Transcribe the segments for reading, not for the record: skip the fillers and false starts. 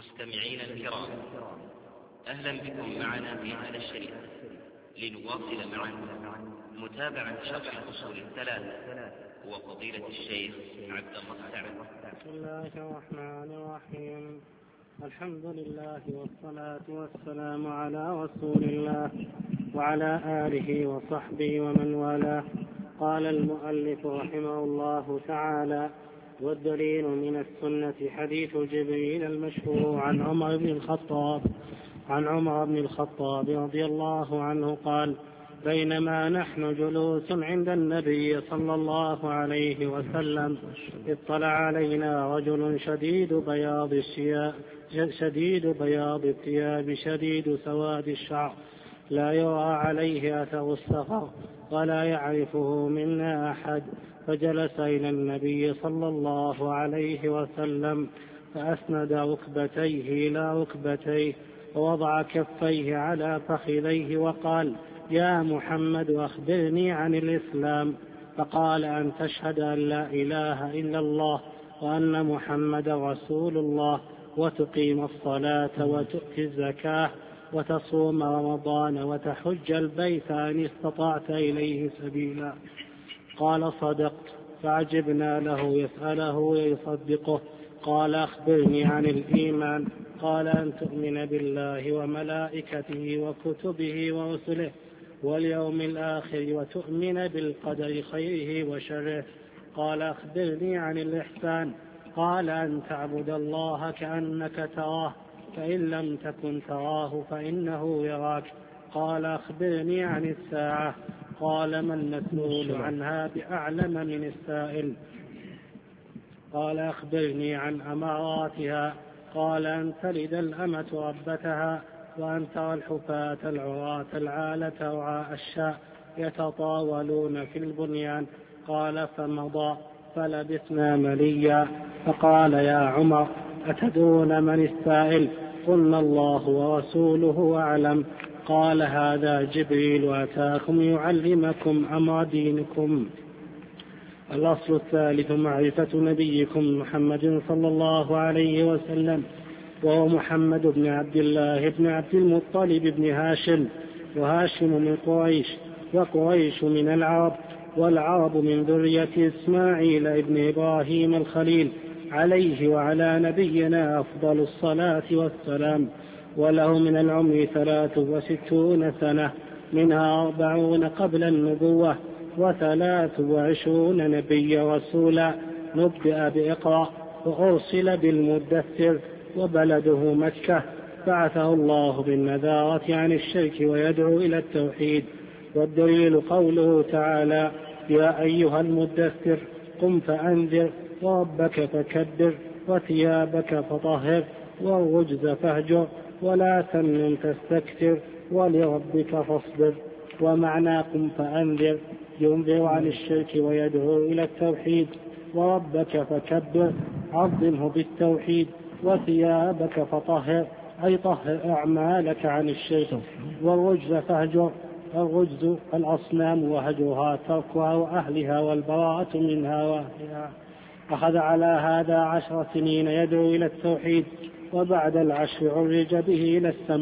مستمعين الكرام، أهلا بكم معنا في هذا الشريط لنواصل معا متابعة شرح الأصول الثلاث وفضيلة الشيخ عبد الله السعد. بسم الله الرحمن الرحيم. الحمد لله والصلاة والسلام على رسول الله وعلى آله وصحبه ومن والاه. قال المؤلف رحمه الله تعالى: والدليل من السنة حديث جبريل المشهور عن عمر بن الخطاب رضي الله عنه قال: بينما نحن جلوس عند النبي صلى الله عليه وسلم اطلع علينا رجل شديد بياض الثياب شديد سواد الشعر، لا يرى عليه أثر السفر ولا يعرفه منا أحد، فجلس إلى النبي صلى الله عليه وسلم فأسند ركبتيه إلى ركبتيه ووضع كفيه على فخذيه وقال: يا محمد أخبرني عن الإسلام. فقال: أن تشهد أن لا إله إلا الله وأن محمد رسول الله، وتقيم الصلاة وتؤتي الزكاة وتصوم رمضان وتحج البيت إن استطعت إليه سبيلا. قال: صدقت. فعجبنا له يسأله ويصدقه. قال: أخبرني عن الإيمان. قال: أن تؤمن بالله وملائكته وكتبه ورسله واليوم الآخر وتؤمن بالقدر خيره وشره. قال: أخبرني عن الإحسان. قال: أن تعبد الله كأنك تراه، فإن لم تكن تراه فإنه يراك. قال: أخبرني عن الساعة. قال: ما المسؤول عنها بأعلم من السائل. قال: أخبرني عن أماراتها. قال: أن تلد الأمة ربتها، وأن ترى الحفاة العراة العالة رعاء الشاء يتطاولون في البنيان. قال: فمضى فلبثنا مليا. فقال: يا عمر، أتدرون من السائل؟ قلنا: الله ورسوله أعلم. قال: هذا جبريل أتاكم يعلمكم أمر دينكم. الأصل الثالث معرفة نبيكم محمد صلى الله عليه وسلم، وهو محمد بن عبد الله بن عبد المطلب بن هاشم، وهاشم من قريش، وقريش من العرب، والعرب من ذرية إسماعيل ابن إبراهيم الخليل عليه وعلى نبينا أفضل الصلاة والسلام. وله من العمر 63 سنة، منها 40 قبل النبوة، 23 نبي رسولا. نبدأ بإقرأ، وأرسل بالمدثر، وبلده مكة. بعثه الله بالنذارة عن الشرك ويدعو إلى التوحيد. والدليل قوله تعالى: يا أيها المدثر قم فأنذر وربك فكبر وثيابك فطهر والرجز فاهجر ولا تمنن تستكثر ولربك فاصبر. ومعنى قم فأنذر ينذر عن الشرك ويدعو إلى التوحيد، وربك فكبر عظمه بالتوحيد، وثيابك فطهر أي طهر أعمالك عن الشرك، والرجز فاهجر. الرجز الأصنام وهجرها تركها وأهلها والبراءة منها وأهلها. أخذ على هذا 10 سنين يدعو إلى التوحيد، وبعد العشر عرج به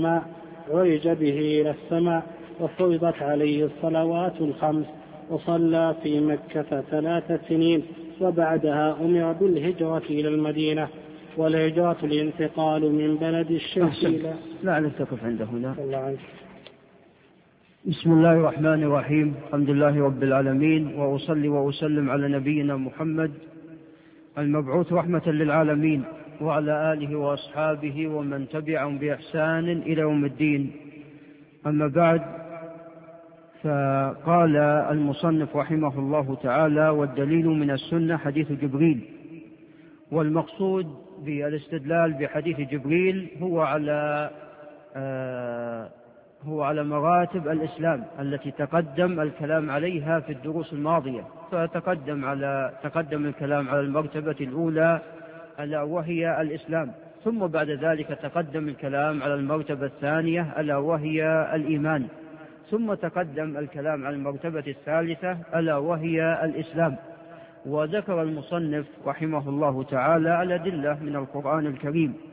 إلى السماء وفرضت عليه الصلوات الخمس، وصلى في مكة 3 سنين، وبعدها أمر بالهجرة إلى المدينة. والهجرة الانتقال من بلد الشرك إلى لا تقف عنده هنا. بسم الله الرحمن الرحيم. الحمد لله رب العالمين، وأصلي وأسلم على نبينا محمد المبعوث رحمة للعالمين، وعلى آله وأصحابه ومن تبعهم بإحسان إلى يوم الدين. أما بعد، فقال المصنف رحمه الله تعالى: والدليل من السنة حديث جبريل. والمقصود بالاستدلال بحديث جبريل هو على مراتب الإسلام التي تقدم الكلام عليها في الدروس الماضية. تقدم الكلام على المرتبة الأولى ألا وهي الإسلام، ثم بعد ذلك تقدم الكلام على المرتبة الثانية ألا وهي الإيمان، ثم تقدم الكلام على المرتبة الثالثة ألا وهي الإسلام. وذكر المصنف رحمه الله تعالى الأدلة من القرآن الكريم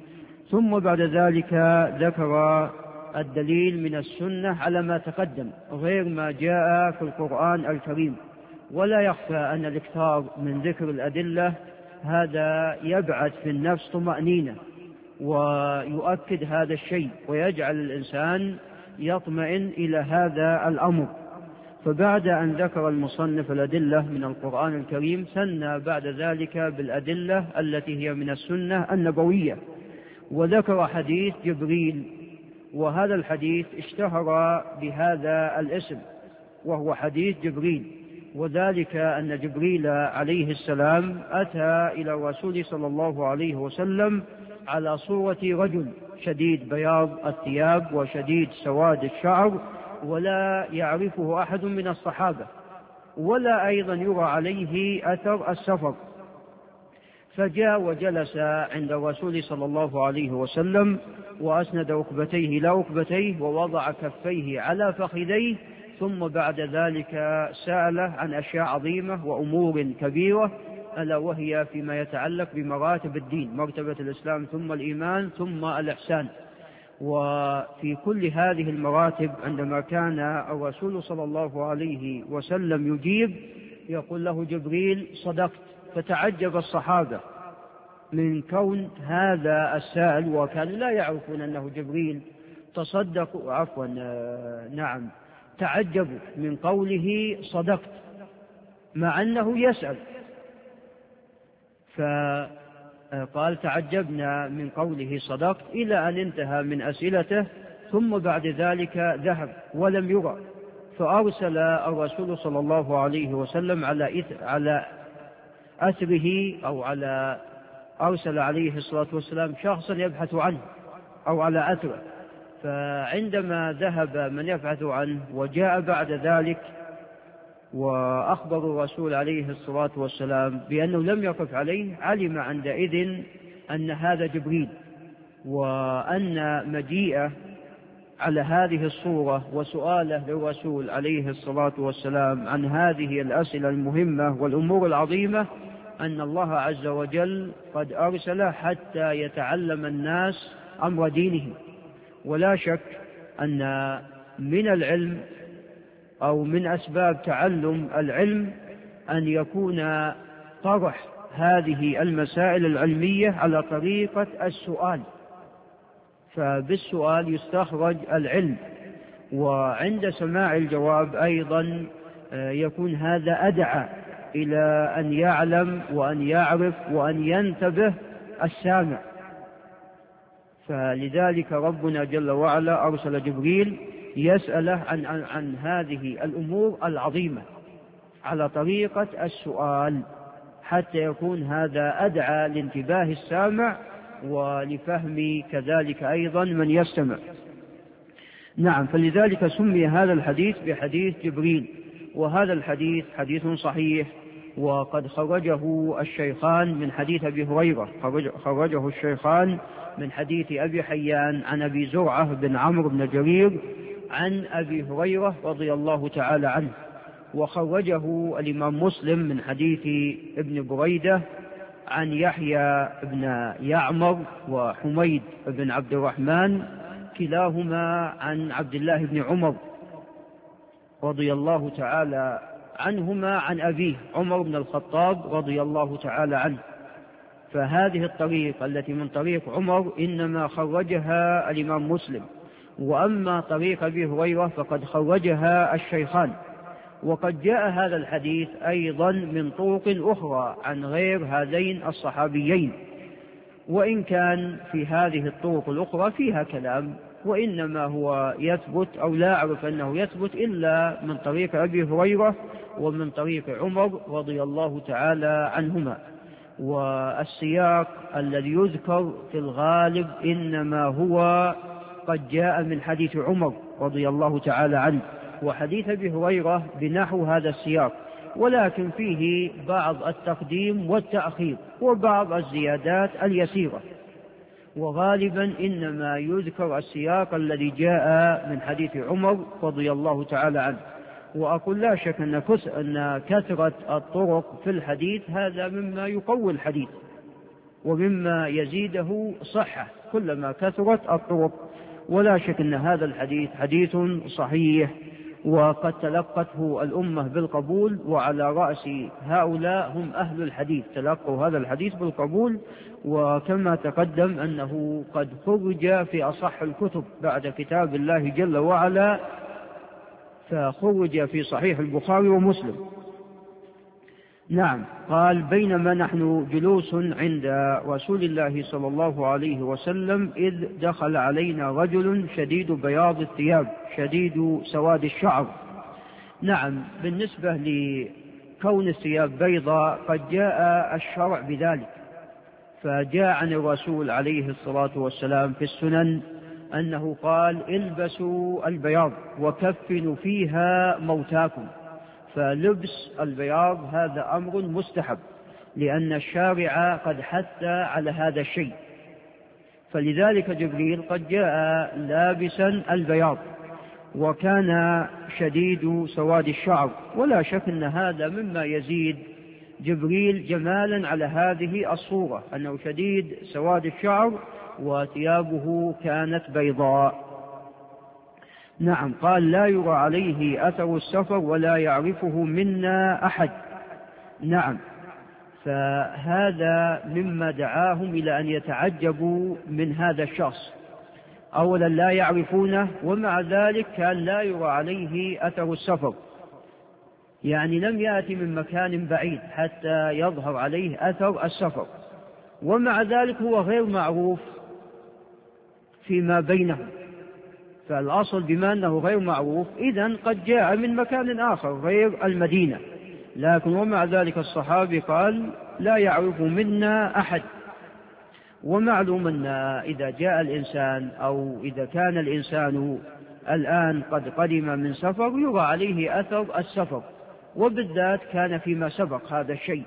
ثم بعد ذلك ذكر الدليل من السنة على ما تقدم غير ما جاء في القرآن الكريم. ولا يخفى أن الإكثار من ذكر الأدلة هذا يبعث في النفس طمأنينة ويؤكد هذا الشيء ويجعل الإنسان يطمئن إلى هذا الأمر. فبعد أن ذكر المصنف الأدلة من القرآن الكريم ثنى بعد ذلك بالأدلة التي هي من السنة النبوية، وذكر حديث جبريل، وهذا الحديث اشتهر بهذا الاسم وهو حديث جبريل، وذلك أن جبريل عليه السلام أتى إلى الرسول صلى الله عليه وسلم على صورة رجل شديد بياض الثياب وشديد سواد الشعر، ولا يعرفه أحد من الصحابة، ولا أيضا يرى عليه أثر السفر. فجاء وجلس عند الرسول صلى الله عليه وسلم وأسند ركبتيه إلى ركبتيه ووضع كفيه على فخذيه، ثم بعد ذلك سأله عن أشياء عظيمة وأمور كبيرة، ألا وهي فيما يتعلق بمراتب الدين، مرتبة الإسلام ثم الإيمان ثم الإحسان. وفي كل هذه المراتب عندما كان الرسول صلى الله عليه وسلم يجيب يقول له جبريل صدقت. فتعجب الصحابة من كون هذا السائل، وكانوا لا يعرفون أنه جبريل، تعجبوا من قوله صدقت مع أنه يسأل. فقال تعجبنا من قوله صدقت إلى أن انتهى من أسئلته، ثم بعد ذلك ذهب ولم يرى. فأرسل الرسول صلى الله عليه وسلم على أثره أرسل عليه الصلاة والسلام شخصا يبحث عنه أو على أثره. فعندما ذهب من يبحث عنه وجاء بعد ذلك وأخبر الرسول عليه الصلاة والسلام بأنه لم يقف عليه، علم عندئذ أن هذا جبريل، وأن مجيئه على هذه الصورة وسؤاله للرسول عليه الصلاة والسلام عن هذه الأسئلة المهمة والأمور العظيمة أن الله عز وجل قد أرسل حتى يتعلم الناس أمر دينهم. ولا شك أن من العلم أو من أسباب تعلم العلم أن يكون طرح هذه المسائل العلمية على طريقة السؤال، فبالسؤال يستخرج العلم، وعند سماع الجواب أيضا يكون هذا أدعى إلى أن يعلم وأن يعرف وأن ينتبه السامع. فلذلك ربنا جل وعلا أرسل جبريل يسأله عن هذه الأمور العظيمة على طريقة السؤال، حتى يكون هذا أدعى لانتباه السامع ولفهم كذلك أيضا من يستمع. نعم، فلذلك سمي هذا الحديث بحديث جبريل. وهذا الحديث حديث صحيح، وقد خرجه الشيخان من حديث أبي هريرة، خرجه الشيخان من حديث أبي حيان عن أبي زرعة بن عمرو بن جرير عن أبي هريرة رضي الله تعالى عنه، وخرجه الإمام مسلم من حديث ابن بريدة عن يحيى بن يعمر وحميد بن عبد الرحمن كلاهما عن عبد الله بن عمر رضي الله تعالى عنهما عن أبيه عمر بن الخطاب رضي الله تعالى عنه. فهذه الطريقة التي من طريق عمر إنما خرجها الإمام مسلم، وأما طريق أبي هريرة فقد خرجها الشيخان. وقد جاء هذا الحديث أيضا من طرق أخرى عن غير هذين الصحابيين، وإن كان في هذه الطرق الأخرى فيها كلام، وإنما هو يثبت أو لا أعرف أنه يثبت إلا من طريق أبي هريرة ومن طريق عمر رضي الله تعالى عنهما. والسياق الذي يذكر في الغالب إنما هو قد جاء من حديث عمر رضي الله تعالى عنه، وحديث أبي هريرة بنحو هذا السياق، ولكن فيه بعض التقديم والتأخير وبعض الزيادات اليسيرة، وغالبا إنما يذكر السياق الذي جاء من حديث عمر رضي الله تعالى عنه. وأقول لا شك أن كثرة الطرق في الحديث هذا مما يقوي الحديث، ومما يزيده صحة كلما كثرت الطرق. ولا شك أن هذا الحديث حديث صحيح، وقد تلقته الأمة بالقبول، وعلى رأس هؤلاء هم أهل الحديث، تلقوا هذا الحديث بالقبول. وكما تقدم أنه قد خرج في أصح الكتب بعد كتاب الله جل وعلا، فخرج في صحيح البخاري ومسلم. نعم. قال: بينما نحن جلوس عند رسول الله صلى الله عليه وسلم إذ دخل علينا رجل شديد بياض الثياب شديد سواد الشعر. نعم، بالنسبة لكون الثياب بيضاء قد جاء الشرع بذلك، فجاء عن الرسول عليه الصلاة والسلام في السنن أنه قال: البسوا البياض وكفنوا فيها موتاكم. فلبس البياض هذا أمر مستحب، لأن الشارع قد حث على هذا الشيء، فلذلك جبريل قد جاء لابسا البياض وكان شديد سواد الشعر. ولا شك أن هذا مما يزيد جبريل جمالا على هذه الصورة، أنه شديد سواد الشعر وثيابه كانت بيضاء. نعم. قال: لا يرى عليه أثر السفر ولا يعرفه منا أحد. نعم، فهذا مما دعاهم إلى أن يتعجبوا من هذا الشخص. أولا لا يعرفونه، ومع ذلك كان لا يرى عليه أثر السفر، يعني لم يأتي من مكان بعيد حتى يظهر عليه أثر السفر، ومع ذلك هو غير معروف فيما بينه. فالأصل بما أنه غير معروف إذن قد جاء من مكان آخر غير المدينة، لكن ومع ذلك الصحابي قال: لا يعرف منا أحد. ومعلوم أن إذا جاء الإنسان أو إذا كان الإنسان الآن قد قدم من سفر يرى عليه أثر السفر، وبالذات كان فيما سبق هذا الشيء،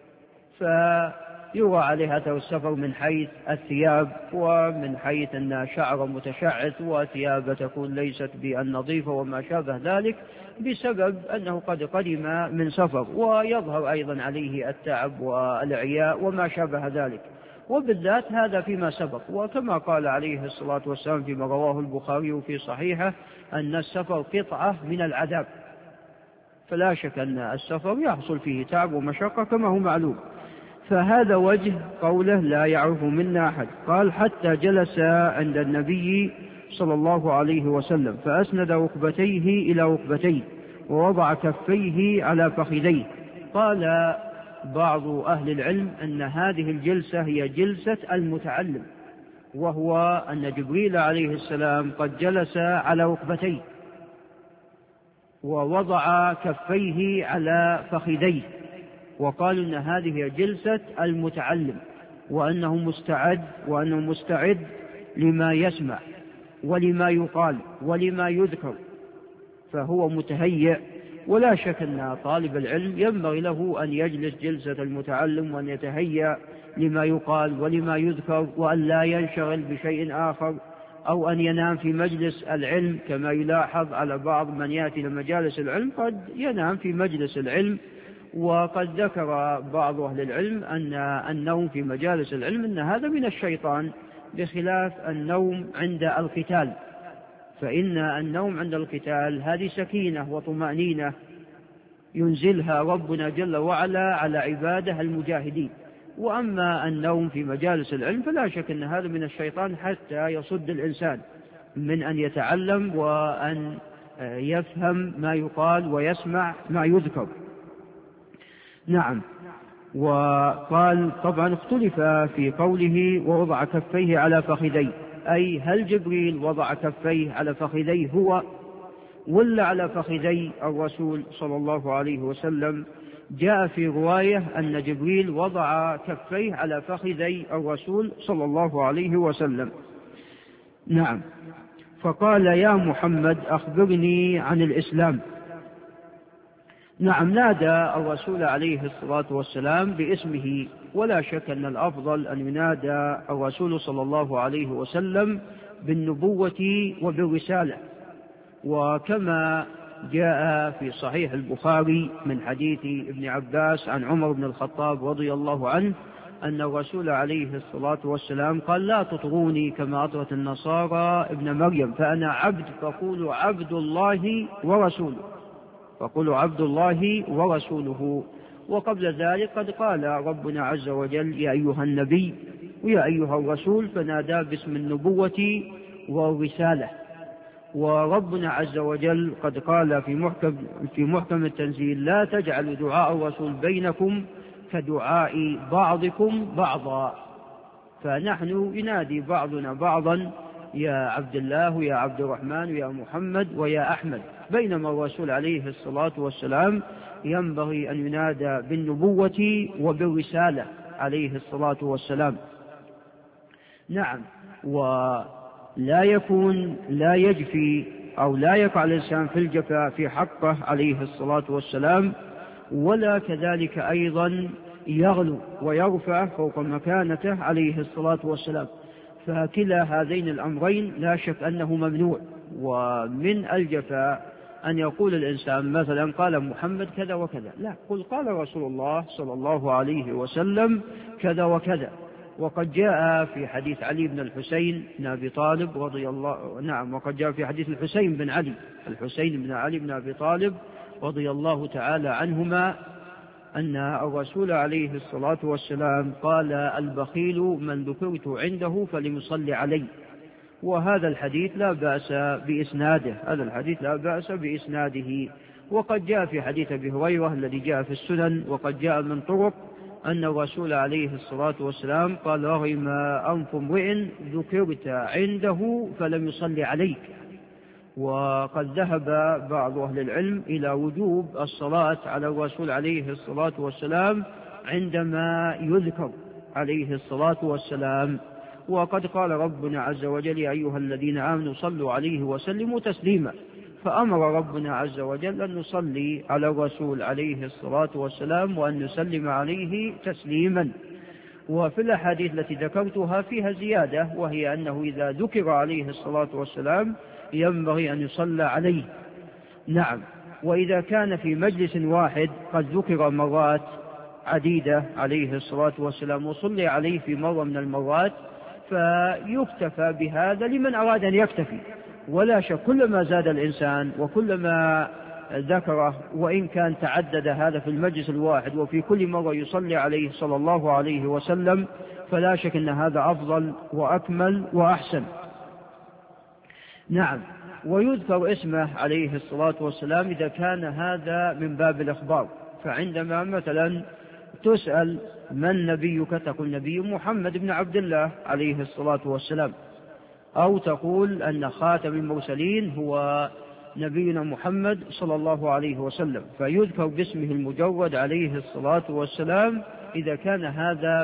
فيرى عليه أثر السفر من حيث الثياب، ومن حيث أن شعر متشعث وثياب تكون ليست بالنظيفة وما شابه ذلك، بسبب أنه قد قدم من سفر، ويظهر أيضا عليه التعب والعياء وما شابه ذلك، وبالذات هذا فيما سبق. وكما قال عليه الصلاة والسلام فيما رواه البخاري في صحيحه أن السفر قطعة من العذاب، فلا شك أن السفر يحصل فيه تعب ومشقة كما هو معلوم. فهذا وجه قوله: لا يعرف منا أحد. قال: حتى جلس عند النبي صلى الله عليه وسلم فأسند ركبتيه إلى ركبتيه ووضع كفيه على فخذيه. قال بعض أهل العلم أن هذه الجلسة هي جلسة المتعلم، وهو أن جبريل عليه السلام قد جلس على ركبتيه ووضع كفيه على فخذيه، وقالوا أن هذه هي جلسة المتعلم، وأنه مستعد لما يسمع ولما يقال ولما يذكر، فهو متهيئ. ولا شك أن طالب العلم ينبغي له أن يجلس جلسة المتعلم وأن يتهيأ لما يقال ولما يذكر، وأن لا ينشغل بشيء آخر، أو أن ينام في مجلس العلم، كما يلاحظ على بعض من يأتي لمجالس العلم قد ينام في مجلس العلم. وقد ذكر بعض أهل العلم أن النوم في مجالس العلم أن هذا من الشيطان، بخلاف النوم عند القتال، فإن النوم عند القتال هذه سكينة وطمأنينة ينزلها ربنا جل وعلا على عباده المجاهدين. وأما النوم في مجالس العلم فلا شك أن هذا من الشيطان، حتى يصد الإنسان من أن يتعلم وأن يفهم ما يقال ويسمع ما يذكر. نعم. وقال طبعا اختلف في قوله ووضع كفيه على فخذيه، أي هل جبريل وضع كفيه على فخذيه هو ولا على فخذي الرسول صلى الله عليه وسلم؟ جاء في رواية أن جبريل وضع كفيه على فخذي الرسول صلى الله عليه وسلم. نعم. فقال: يا محمد أخبرني عن الإسلام. نعم، نادى الرسول عليه الصلاة والسلام باسمه، ولا شك أن الأفضل أن ينادى الرسول صلى الله عليه وسلم بالنبوة وبالرسالة. وكما جاء في صحيح البخاري من حديث ابن عباس عن عمر بن الخطاب رضي الله عنه أن الرسول عليه الصلاة والسلام قال لا تطروني كما أطرت النصارى ابن مريم، فأنا عبد فقولوا عبد الله ورسوله، فقولوا عبد الله ورسوله. وقبل ذلك قد قال ربنا عز وجل يا أيها النبي ويا أيها الرسول، فنادى باسم النبوة والرسالة. وربنا عز وجل قد قال في محكم التنزيل لا تجعلوا دعاء الرسول بينكم كدعاء بعضكم بعضا، فنحن ينادي بعضنا بعضا يا عبد الله ويا عبد الرحمن ويا محمد ويا أحمد، بينما الرسول عليه الصلاة والسلام ينبغي أن ينادى بالنبوة وبالرسالة عليه الصلاة والسلام. نعم. لا يجفي أو لا يقع الإنسان في الجفاء في حقه عليه الصلاة والسلام، ولا كذلك أيضا يغلو ويرفع فوق مكانته عليه الصلاة والسلام، فكلا هذين الأمرين لا شك أنه ممنوع. ومن الجفاء أن يقول الإنسان مثلا قال محمد كذا وكذا، لا، قل قال رسول الله صلى الله عليه وسلم كذا وكذا. وقد جاء في حديث علي بن الحسين بن أبي طالب رضي الله، نعم، وقد جاء في حديث الحسين بن علي بن أبي طالب رضي الله تعالى عنهما أن الرسول عليه الصلاة والسلام قال البخيل من ذكرت عنده فليصلي علي. وهذا الحديث لا بأس بإسناده، وقد جاء في حديث أبي هريرة الذي جاء في السنن، وقد جاء من طرق أن الرسول عليه الصلاة والسلام قال رغم أنف امرئ ذكرت عنده فلم يصلي عليك. وقد ذهب بعض أهل العلم إلى وجوب الصلاة على الرسول عليه الصلاة والسلام عندما يذكر عليه الصلاة والسلام. وقد قال ربنا عز وجل يا أيها الذين آمنوا صلوا عليه وسلموا تسليما، فأمر ربنا عز وجل أن نصلي على الرسول عليه الصلاة والسلام وأن نسلم عليه تسليما. وفي الأحاديث التي ذكرتها فيها زيادة، وهي أنه إذا ذكر عليه الصلاة والسلام ينبغي أن يصلى عليه. نعم. وإذا كان في مجلس واحد قد ذكر مرات عديدة عليه الصلاة والسلام وصلي عليه في مرة من المرات فيكتفى بهذا لمن أراد أن يكتفي، ولا شك كلما زاد الإنسان وكلما ذكره وإن كان تعدد هذا في المجلس الواحد وفي كل مرة يصلي عليه صلى الله عليه وسلم فلا شك أن هذا أفضل وأكمل وأحسن. نعم. ويذكر اسمه عليه الصلاة والسلام إذا كان هذا من باب الإخبار، فعندما مثلا تسأل من نبيك تقول نبي محمد بن عبد الله عليه الصلاة والسلام، أو تقول أن خاتم المرسلين هو نبينا محمد صلى الله عليه وسلم، فيذكر باسمه المجرد عليه الصلاة والسلام إذا كان هذا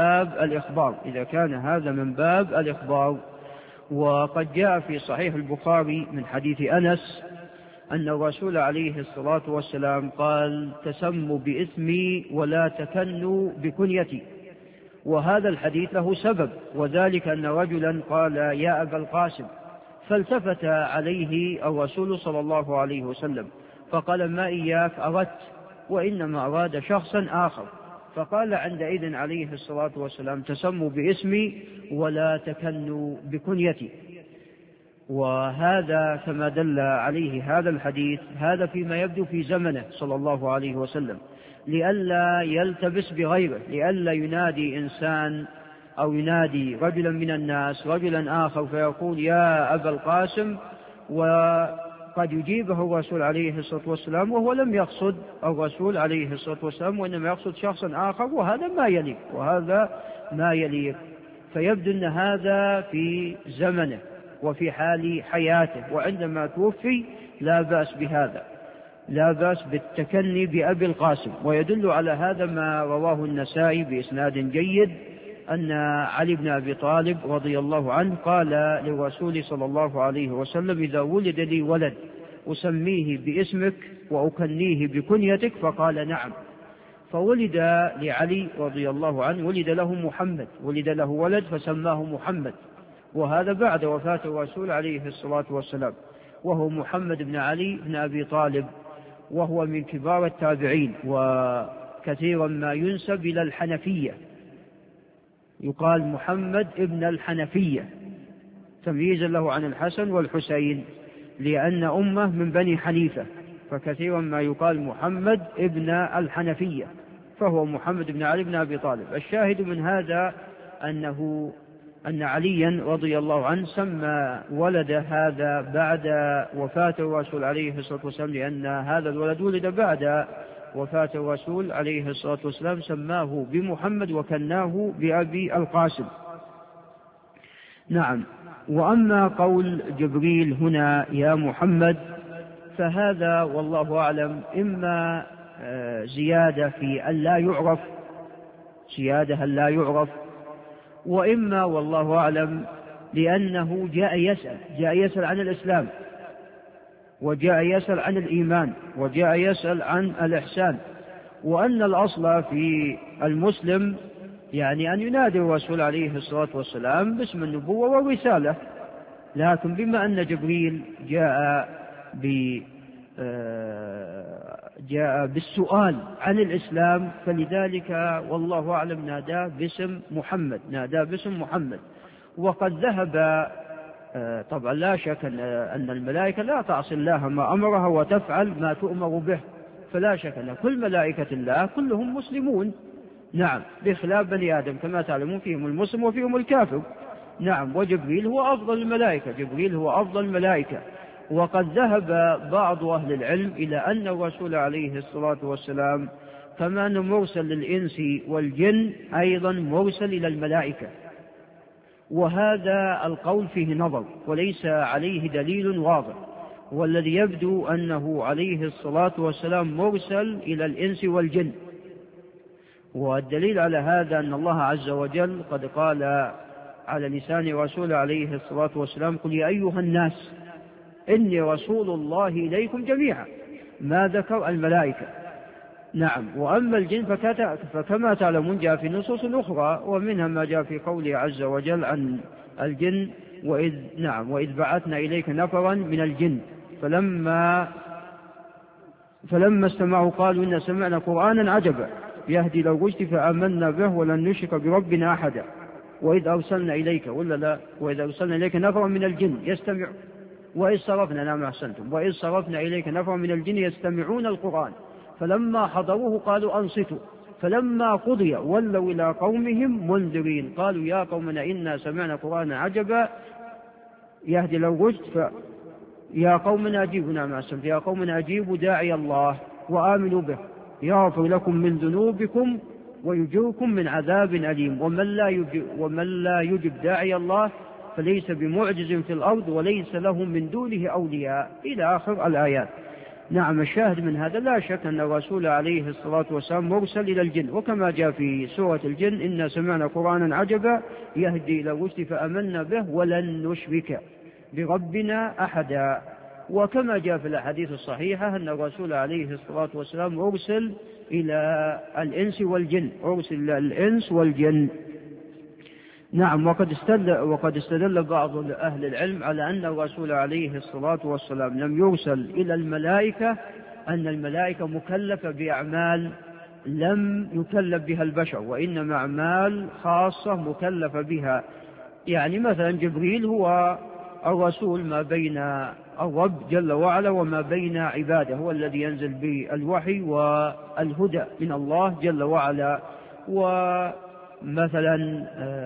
من باب الإخبار. وقد جاء في صحيح البخاري من حديث أنس أن الرسول عليه الصلاة والسلام قال تسموا باسمي ولا تكنوا بكنيتي. وهذا الحديث له سبب، وذلك أن رجلا قال يا أبا القاسم، فالتفت عليه الرسول صلى الله عليه وسلم فقال ما إياك أردت، وإنما أراد شخصا آخر، فقال عندئذ عليه الصلاة والسلام تسموا باسمي ولا تكنوا بكنيتي. وهذا كما دل عليه هذا الحديث هذا فيما يبدو في زمنه صلى الله عليه وسلم، لئلا يلتبس بغيره، لئلا ينادي إنسان أو ينادي رجلا من الناس رجلا آخر فيقول يا أبا القاسم، وقد يجيبه الرسول عليه الصلاة والسلام وهو لم يقصد الرسول عليه الصلاة والسلام وإنما يقصد شخصا آخر، وهذا ما يليق. فيبدو أن هذا في زمنه وفي حال حياته، وعندما توفي لا بأس بهذا، لا بأس بالتكني بأبي القاسم. ويدل على هذا ما رواه النسائي بإسناد جيد أن علي بن أبي طالب رضي الله عنه قال للرسول صلى الله عليه وسلم إذا ولد لي ولد أسميه باسمك وأكنيه بكنيتك، فقال نعم. فولد لعلي رضي الله عنه ولد له محمد، ولد له ولد فسماه محمد، وهذا بعد وفاة الرسول عليه الصلاة والسلام، وهو محمد بن علي بن أبي طالب، وهو من كبار التابعين، وكثيرا ما ينسب إلى الحنفية، يقال محمد ابن الحنفية تمييزا له عن الحسن والحسين، لأن أمه من بني حنيفة، فكثيرا ما يقال محمد ابن الحنفية، فهو محمد بن علي بن أبي طالب. الشاهد من هذا أن عليا رضي الله عنه سمى ولد هذا بعد وفاة الرسول عليه الصلاة والسلام، لأن هذا الولد ولد بعد وفاة الرسول عليه الصلاة والسلام، سماه بمحمد وكناه بأبي القاسم. نعم. وأما قول جبريل هنا يا محمد فهذا والله أعلم إما زيادة في أن لا يعرف، زيادة أن لا يعرف، وإما والله أعلم لأنه جاء يسأل عن الإسلام، وجاء يسأل عن الإيمان، وجاء يسأل عن الإحسان، وأن الأصل في المسلم يعني أن ينادي الرسول عليه الصلاة والسلام باسم النبوة والرسالة، لكن بما أن جبريل جاء بالسؤال عن الإسلام فلذلك والله أعلم ناداه باسم محمد. وقد ذهب طبعا لا شك أن الملائكة لا تعصي الله ما أمرها وتفعل ما تؤمر به، فلا شك أن كل ملائكة الله كلهم مسلمون، نعم، بخلاف بني آدم كما تعلمون فيهم المسلم وفيهم الكافر، نعم. وجبريل هو أفضل الملائكة، وقد ذهب بعض أهل العلم إلى أن الرسول عليه الصلاة والسلام كما أنه مرسل للإنس والجن أيضا مرسل إلى الملائكة، وهذا القول فيه نظر وليس عليه دليل واضح، والذي يبدو أنه عليه الصلاة والسلام مرسل إلى الإنس والجن. والدليل على هذا أن الله عز وجل قد قال على لسان رسول عليه الصلاة والسلام قل يا أيها الناس إني رسول الله إليكم جميعا، ما ذكر الملائكة، نعم. وأما الجن فكما تعلمون جاء في نصوص أخرى، ومنها ما جاء في قوله عز وجل عن الجن وإذ بعثنا إليك نفرا من الجن فلما استمعوا قالوا إن سمعنا قرآنا عجبا يهدي إلى الرشد فآمنا به ولن نشرك بربنا أحدا وإذ أرسلنا إليك نفرا من الجن يستمعون وإذ صرفنا إليك نفرا من الجن يستمعون القرآن فلما حضروه قالوا أنصتوا فلما قضي ولوا إلى قومهم منذرين قالوا يا قومنا إنا سمعنا قرآنا عجبا يهدي إلى الرشد يا قومنا أجيبوا داعي الله وآمنوا به يغفر لكم من ذنوبكم ويجركم من عذاب أليم ومن لا يجب داعي الله فليس بمعجز في الأرض وليس له من دونه أولياء إلى آخر الآيات. نعم. الشاهد من هذا لا شك أن الرسول عليه الصلاة والسلام مرسل إلى الجن، وكما جاء في سورة الجن إنا سمعنا قرآنا عجبا يهدي إلى الرشد فآمنا به ولن نشرك بربنا أحدا. وكما جاء في الأحاديث الصحيحة أن الرسول عليه الصلاة والسلام أرسل إلى الإنس والجن. نعم. وقد استدل بعض أهل العلم على أن الرسول عليه الصلاة والسلام لم يرسل إلى الملائكة، أن الملائكة مكلفة بأعمال لم يكلف بها البشر، وإنما أعمال خاصة مكلفة بها. يعني مثلا جبريل هو الرسول ما بين الرب جل وعلا وما بين عباده، هو الذي ينزل بالوحي والهدى من الله جل وعلا. ومثلا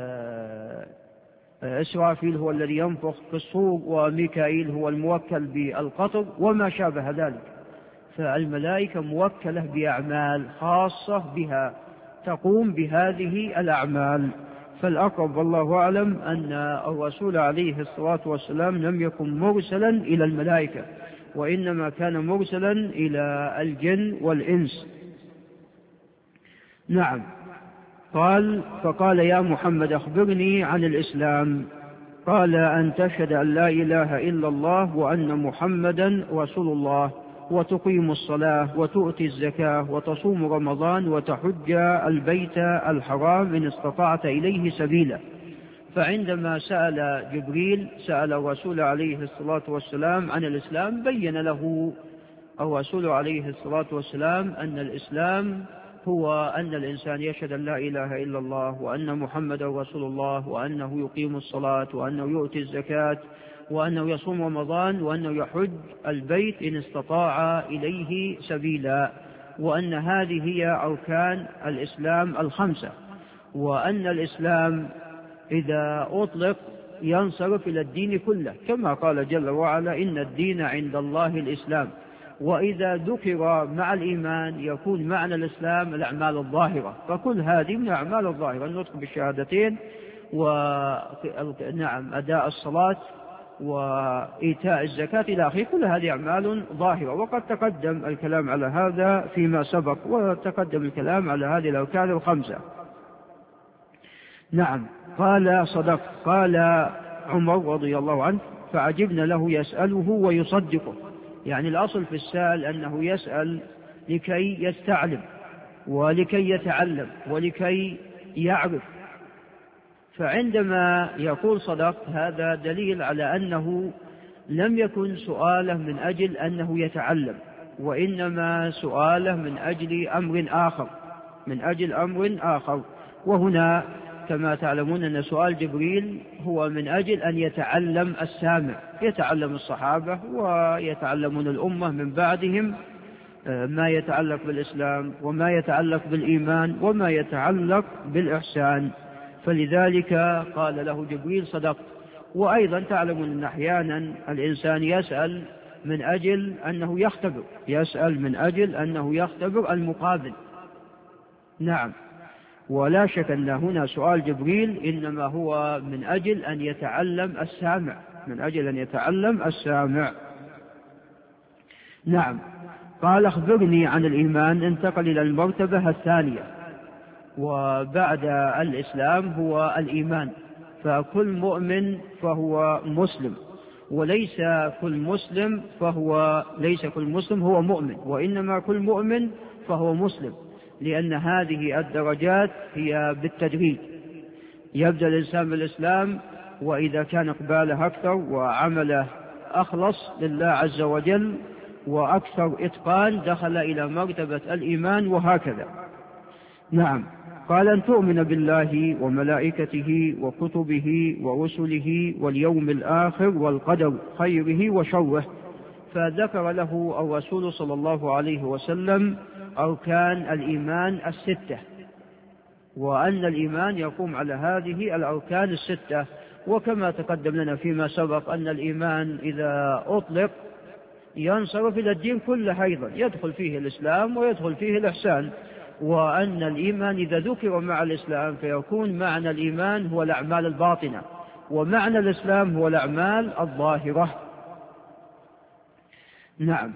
إسرافيل هو الذي ينفخ في الصور، وميكائيل هو الموكل بالقطر وما شابه ذلك. فالملائكة موكلة بأعمال خاصة بها تقوم بهذه الأعمال. فالأقرب والله أعلم أن الرسول عليه الصلاة والسلام لم يكن مرسلا إلى الملائكة، وإنما كان مرسلا إلى الجن والإنس. نعم. فقال يا محمد أخبرني عن الإسلام. قال أن تشهد أن لا إله إلا الله وأن محمدا رسول الله وتقيم الصلاة وتؤتي الزكاة وتصوم رمضان وتحج البيت الحرام إن استطعت إليه سبيلا. فعندما سأل جبريل سأل الرسول عليه الصلاة والسلام عن الإسلام، بين له الرسول عليه الصلاة والسلام أن الإسلام هو أن الإنسان يشهد أن لا إله إلا الله وأن محمدا رسول الله وأنه يقيم الصلاة وأنه يؤتي الزكاة وأنه يصوم رمضان وأنه يحج البيت إن استطاع إليه سبيلا، وأن هذه هي أركان الإسلام الخمسة، وأن الإسلام إذا أطلق ينصرف إلى الدين كله كما قال جل وعلا إن الدين عند الله الإسلام. وإذا ذكر مع الإيمان يكون معنى الإسلام الأعمال الظاهرة، فكل هذه من أعمال الظاهرة، النطق بالشهادتين أداء الصلاة وإيتاء الزكاة إلى آخره، كل هذه أعمال ظاهرة. وقد تقدم الكلام على هذا فيما سبق، وتقدم الكلام على هذه الأركان الخمسة. نعم. قال صدق. قال عمر رضي الله عنه فعجبنا له يسأله ويصدقه، يعني الأصل في السائل أنه يسأل لكي يستعلم ولكي يتعلم ولكي يعرف، فعندما يقول صدق هذا دليل على أنه لم يكن سؤاله من أجل أنه يتعلم، وإنما سؤاله من أجل أمر آخر. وهنا كما تعلمون أن سؤال جبريل هو من أجل أن يتعلم السامع، يتعلم الصحابة ويتعلمون الأمة من بعدهم ما يتعلق بالإسلام وما يتعلق بالإيمان وما يتعلق بالإحسان، فلذلك قال له جبريل صدقت. وأيضا تعلمون أن أحيانا الإنسان يسأل من أجل أنه يختبر المقابل. نعم. ولا شك أن هنا سؤال جبريل إنما هو من أجل أن يتعلم السامع. نعم. قال أخبرني عن الإيمان، انتقل إلى المرتبة الثانية، وبعد الإسلام هو الإيمان، فكل مؤمن فهو مسلم، وليس كل مسلم هو مؤمن، وإنما كل مؤمن فهو مسلم، لأن هذه الدرجات هي بالتدريج. يبدأ الإنسان بالإسلام، وإذا كان إقباله أكثر وعمله أخلص لله عز وجل وأكثر إتقان دخل إلى مرتبة الإيمان، وهكذا. نعم. قال أن تؤمن بالله وملائكته وكتبه ورسله واليوم الآخر والقدر خيره وشره، فذكر له الرسول صلى الله عليه وسلم أركان الإيمان الستة، وأن الإيمان يقوم على هذه الأركان الستة. وكما تقدم لنا فيما سبق أن الإيمان إذا أطلق ينصرف إلى الدين كله أيضا، يدخل فيه الإسلام ويدخل فيه الإحسان، وأن الإيمان إذا ذكر مع الإسلام فيكون معنى الإيمان هو الأعمال الباطنة، ومعنى الإسلام هو الأعمال الظاهرة. نعم.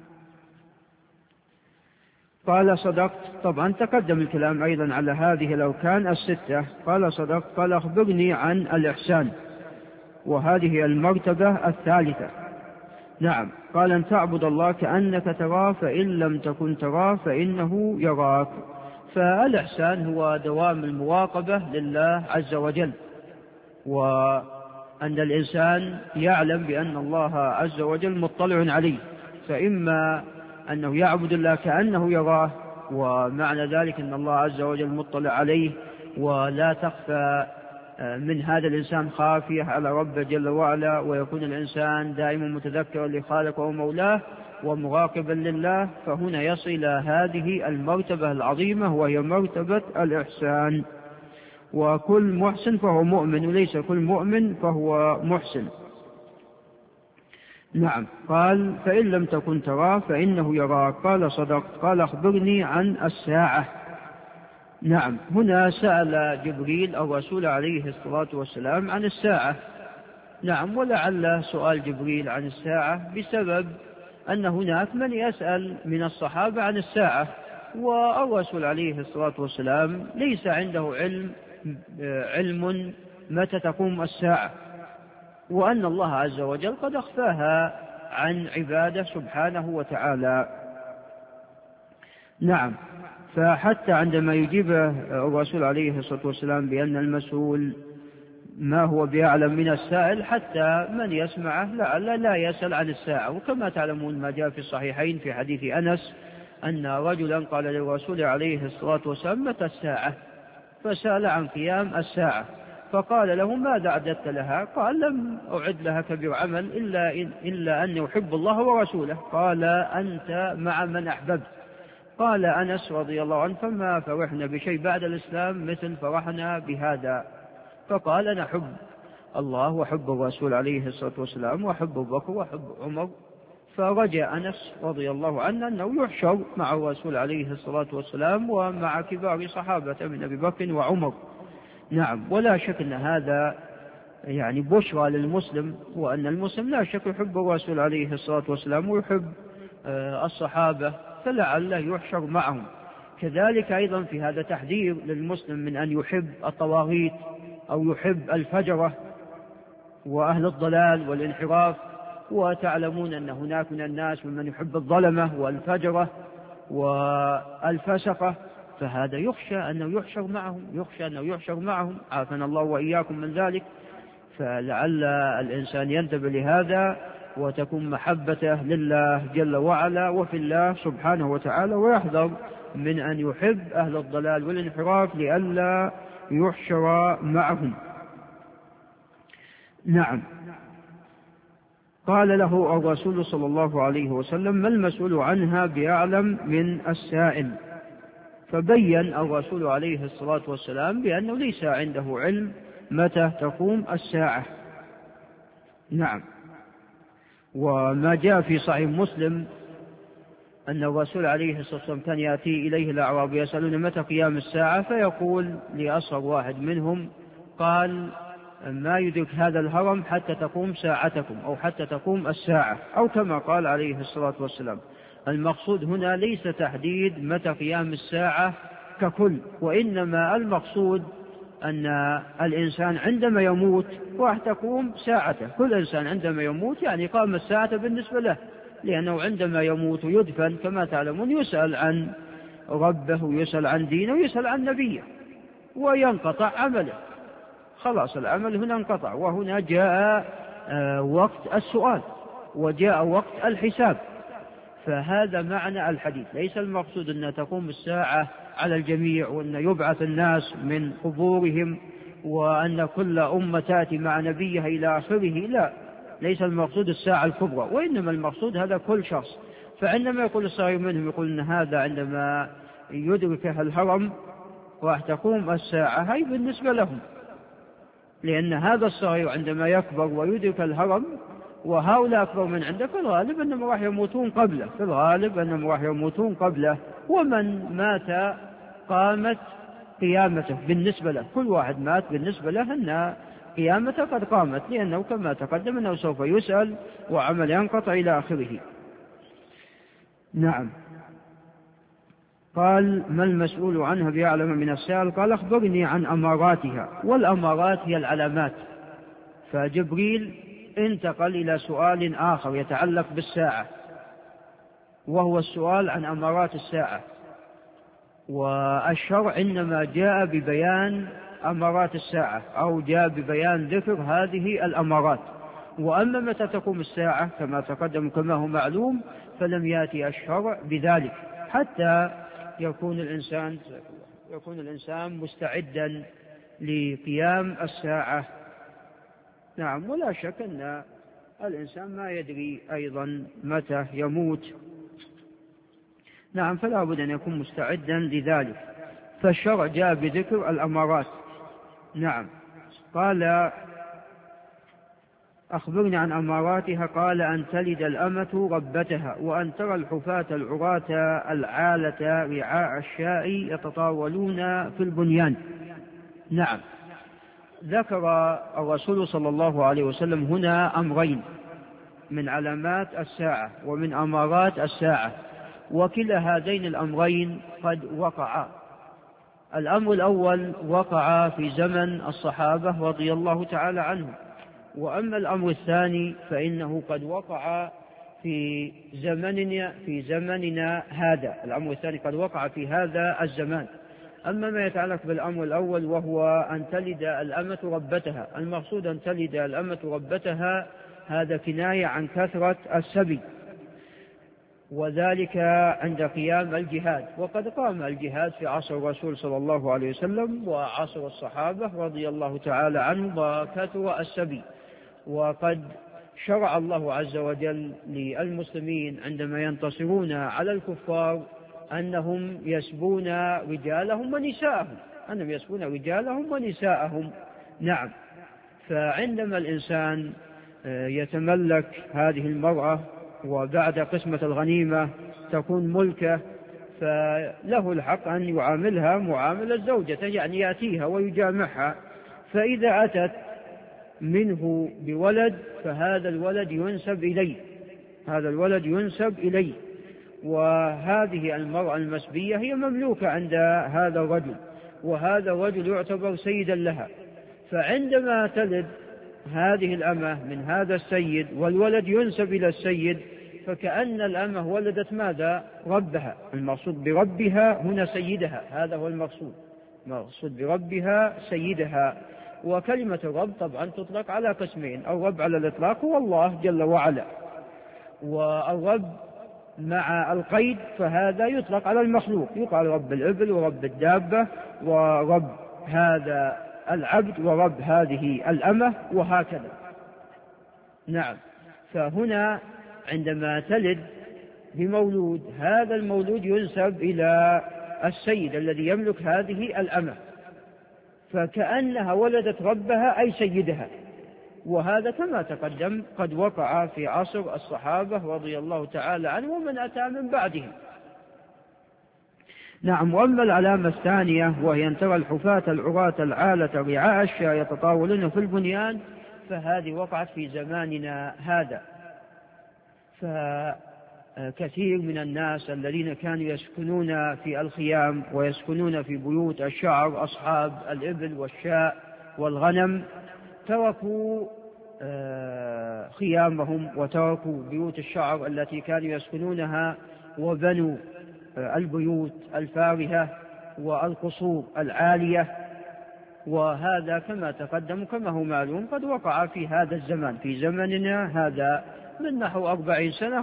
قال صدقت. طبعا تقدم الكلام أيضا على هذه الأركان الستة. قال صدقت. قال أخبرني عن الإحسان، وهذه المرتبة الثالثة. نعم. قال أن تعبد الله كأنك تراه فإن لم تكن تراه فإنه يراك، فالإحسان هو دوام المراقبة لله عز وجل، وأن الإنسان يعلم بأن الله عز وجل مطلع عليه، فإما أنه يعبد الله كأنه يراه، ومعنى ذلك أن الله عز وجل مطلع عليه ولا تخفى من هذا الإنسان خافية على ربه جل وعلا، ويكون الإنسان دائما متذكرا لخالقه ومولاه ومراقبا لله، فهنا يصل إلى هذه المرتبة العظيمة وهي مرتبة الإحسان. وكل محسن فهو مؤمن، وليس كل مؤمن فهو محسن. نعم. قال فإن لم تكن تراه فإنه يراك. قال صدقت. قال أخبرني عن الساعة. نعم. هنا سأل جبريل الرسول عليه الصلاة والسلام عن الساعة. نعم. ولعل سؤال جبريل عن الساعة بسبب أن هناك من يسأل من الصحابة عن الساعة، والرسول عليه الصلاة والسلام ليس عنده علم متى تقوم الساعة، وأن الله عز وجل قد أخفاها عن عباده سبحانه وتعالى. نعم. فحتى عندما يجيب الرسول عليه الصلاة والسلام بأن المسؤول ما هو بأعلم من السائل، حتى من يسمعه لا يسأل عن الساعة. وكما تعلمون ما جاء في الصحيحين في حديث أنس أن رجلا قال للرسول عليه الصلاة والسلام متى الساعة؟ فسأل عن قيام الساعة، فقال له ماذا أعددت لها؟ قال لم أعد لها كبير عمل إلا أني أحب الله ورسوله. قال أنت مع من أحببت. قال أنس رضي الله عنه فما فرحنا بشيء بعد الإسلام مثل فرحنا بهذا. فقال أنا أحب الله وحب الرسول عليه الصلاة والسلام وحب بكر وحب عمر. فرجع أنس رضي الله عنه أنه يحشر مع الرسول عليه الصلاة والسلام ومع كبار صحابة من أبي بكر وعمر. نعم، ولا شك أن هذا يعني بشرى للمسلم، وأن المسلم لا شك يحب الرسول عليه الصلاة والسلام ويحب الصحابة، فلعله يحشر معهم. كذلك أيضا في هذا تحذير للمسلم من أن يحب الطواغيت أو يحب الفجرة وأهل الضلال والانحراف. وتعلمون أن هناك من الناس من يحب الظلمة والفجرة والفسقة، فهذا يخشى أنه يحشر معهم، عافنا الله وإياكم من ذلك. فلعل الإنسان ينتبه لهذا وتكون محبته لله جل وعلا وفي الله سبحانه وتعالى، ويحذر من أن يحب أهل الضلال والانحراف لئلا يحشر معهم. نعم. قال له الرسول صلى الله عليه وسلم ما المسؤول عنها بأعلم من السائل؟ فبين الرسول عليه الصلاة والسلام بأنه ليس عنده علم متى تقوم الساعة. نعم. وما جاء في صحيح مسلم أن الرسول عليه الصلاة والسلام كان يأتي إليه الأعراب يسألون متى قيام الساعة، فيقول لأصغر واحد منهم قال ما يدرك هذا الهرم حتى تقوم ساعتكم أو حتى تقوم الساعة، أو كما قال عليه الصلاة والسلام. المقصود هنا ليس تحديد متى قيام الساعة ككل، وإنما المقصود أن الإنسان عندما يموت راح تقوم ساعته. كل إنسان عندما يموت يعني قام الساعة بالنسبة له، لأنه عندما يموت يدفن كما تعلمون يسأل عن ربه ويسأل عن دينه ويسأل عن نبيه وينقطع عمله، خلاص العمل هنا انقطع. وهنا جاء وقت السؤال وجاء وقت الحساب. فهذا معنى الحديث، ليس المقصود أن تقوم الساعة على الجميع وأن يبعث الناس من قبورهم وأن كل أمة تأتي مع نبيها إلى آخره، لا، ليس المقصود الساعة الكبرى، وإنما المقصود هذا كل شخص. فعندما يقول الصغير منهم يقول أن هذا عندما يدركه الهرم راح تقوم الساعة، هي بالنسبة لهم، لأن هذا الصغير عندما يكبر ويدرك الهرم وهؤلاء أكبر من عنده في الغالب أنهم راح يموتون قبله، ومن مات قامت قيامته بالنسبة له، كل واحد مات بالنسبة له أن قيامته قد قامت، لأنه كما تقدم أنه سوف يسأل وعمل ينقطع إلى آخره. نعم. قال ما المسؤول عنها بأعلم من السائل؟ قال أخبرني عن أماراتها. والأمارات هي العلامات. فجبريل انتقل إلى سؤال آخر يتعلق بالساعة، وهو السؤال عن أمارات الساعة. والشرع إنما جاء ببيان أمارات الساعة أو جاء ببيان ذكر هذه الأمارات. وأما متى تقوم الساعة كما تقدم كما هو معلوم فلم يأتي الشرع بذلك، حتى يكون الإنسان مستعدا لقيام الساعة. نعم. ولا شك أن الإنسان ما يدري أيضا متى يموت. نعم. فلا بد أن يكون مستعدا لذلك، فالشرع جاء بذكر الأمارات. نعم. قال أخبرني عن أماراتها. قال أن تلد الأمة ربتها وأن ترى الحفاة العراة العالة رعاء الشاء يتطاولون في البنيان. نعم. ذكر الرسول صلى الله عليه وسلم هنا أمرين من علامات الساعة ومن أمارات الساعة، وكلا هذين الأمرين قد وقعا. الأمر الأول وقع في زمن الصحابة رضي الله تعالى عنهم، وأما الأمر الثاني فإنه قد وقع في زمننا هذا. الأمر الثاني قد وقع في هذا الزمان. أما ما يتعلق بالأمر الأول وهو أن تلد الأمة ربتها، المقصود أن تلد الأمة ربتها هذا كناية عن كثرة السبي، وذلك عند قيام الجهاد. وقد قام الجهاد في عصر الرسول صلى الله عليه وسلم وعصر الصحابة رضي الله تعالى عنهم، وكثر السبي. وقد شرع الله عز وجل للمسلمين عندما ينتصرون على الكفار أنهم يسبون رجالهم ونساءهم. نعم. فعندما الإنسان يتملك هذه المرأة وبعد قسمة الغنيمة تكون ملكه، فله الحق أن يعاملها معاملة زوجته، يعني يأتيها ويجامعها. فإذا أتت منه بولد فهذا الولد ينسب إليه، وهذه المرأة المسبية هي مملوكة عند هذا الرجل، وهذا الرجل يعتبر سيدا لها. فعندما تلد هذه الأمة من هذا السيد والولد ينسب إلى السيد، فكأن الأمة ولدت ماذا؟ ربها. المقصود بربها هنا سيدها، هذا هو المقصود بربها سيدها. وكلمة الرب طبعا تطلق على قسمين: الرب على الإطلاق هو الله جل وعلا، والرب مع القيد فهذا يطلق على المخلوق، يقال رب الإبل ورب الدابة ورب هذا العبد ورب هذه الأمة وهكذا. نعم. فهنا عندما تلد بمولود، هذا المولود ينسب إلى السيد الذي يملك هذه الأمة، فكأنها ولدت ربها أي سيدها. وهذا كما تقدم قد وقع في عصر الصحابة رضي الله تعالى عنهم ومن أتى من بعدهم. نعم. وأما العلامة الثانية وهي أن ترى الحفاة العراة العالة رعاء الشاة يتطاولون في البنيان، فهذه وقعت في زماننا هذا. فكثير من الناس الذين كانوا يسكنون في الخيام ويسكنون في بيوت الشعر أصحاب الإبل والشاء والغنم تركوا خيامهم وتركوا بيوت الشعر التي كانوا يسكنونها وبنوا البيوت الفارهة والقصور العالية. وهذا كما تقدم كما هو معلوم قد وقع في هذا الزمان، في زمننا هذا من نحو 40 سنة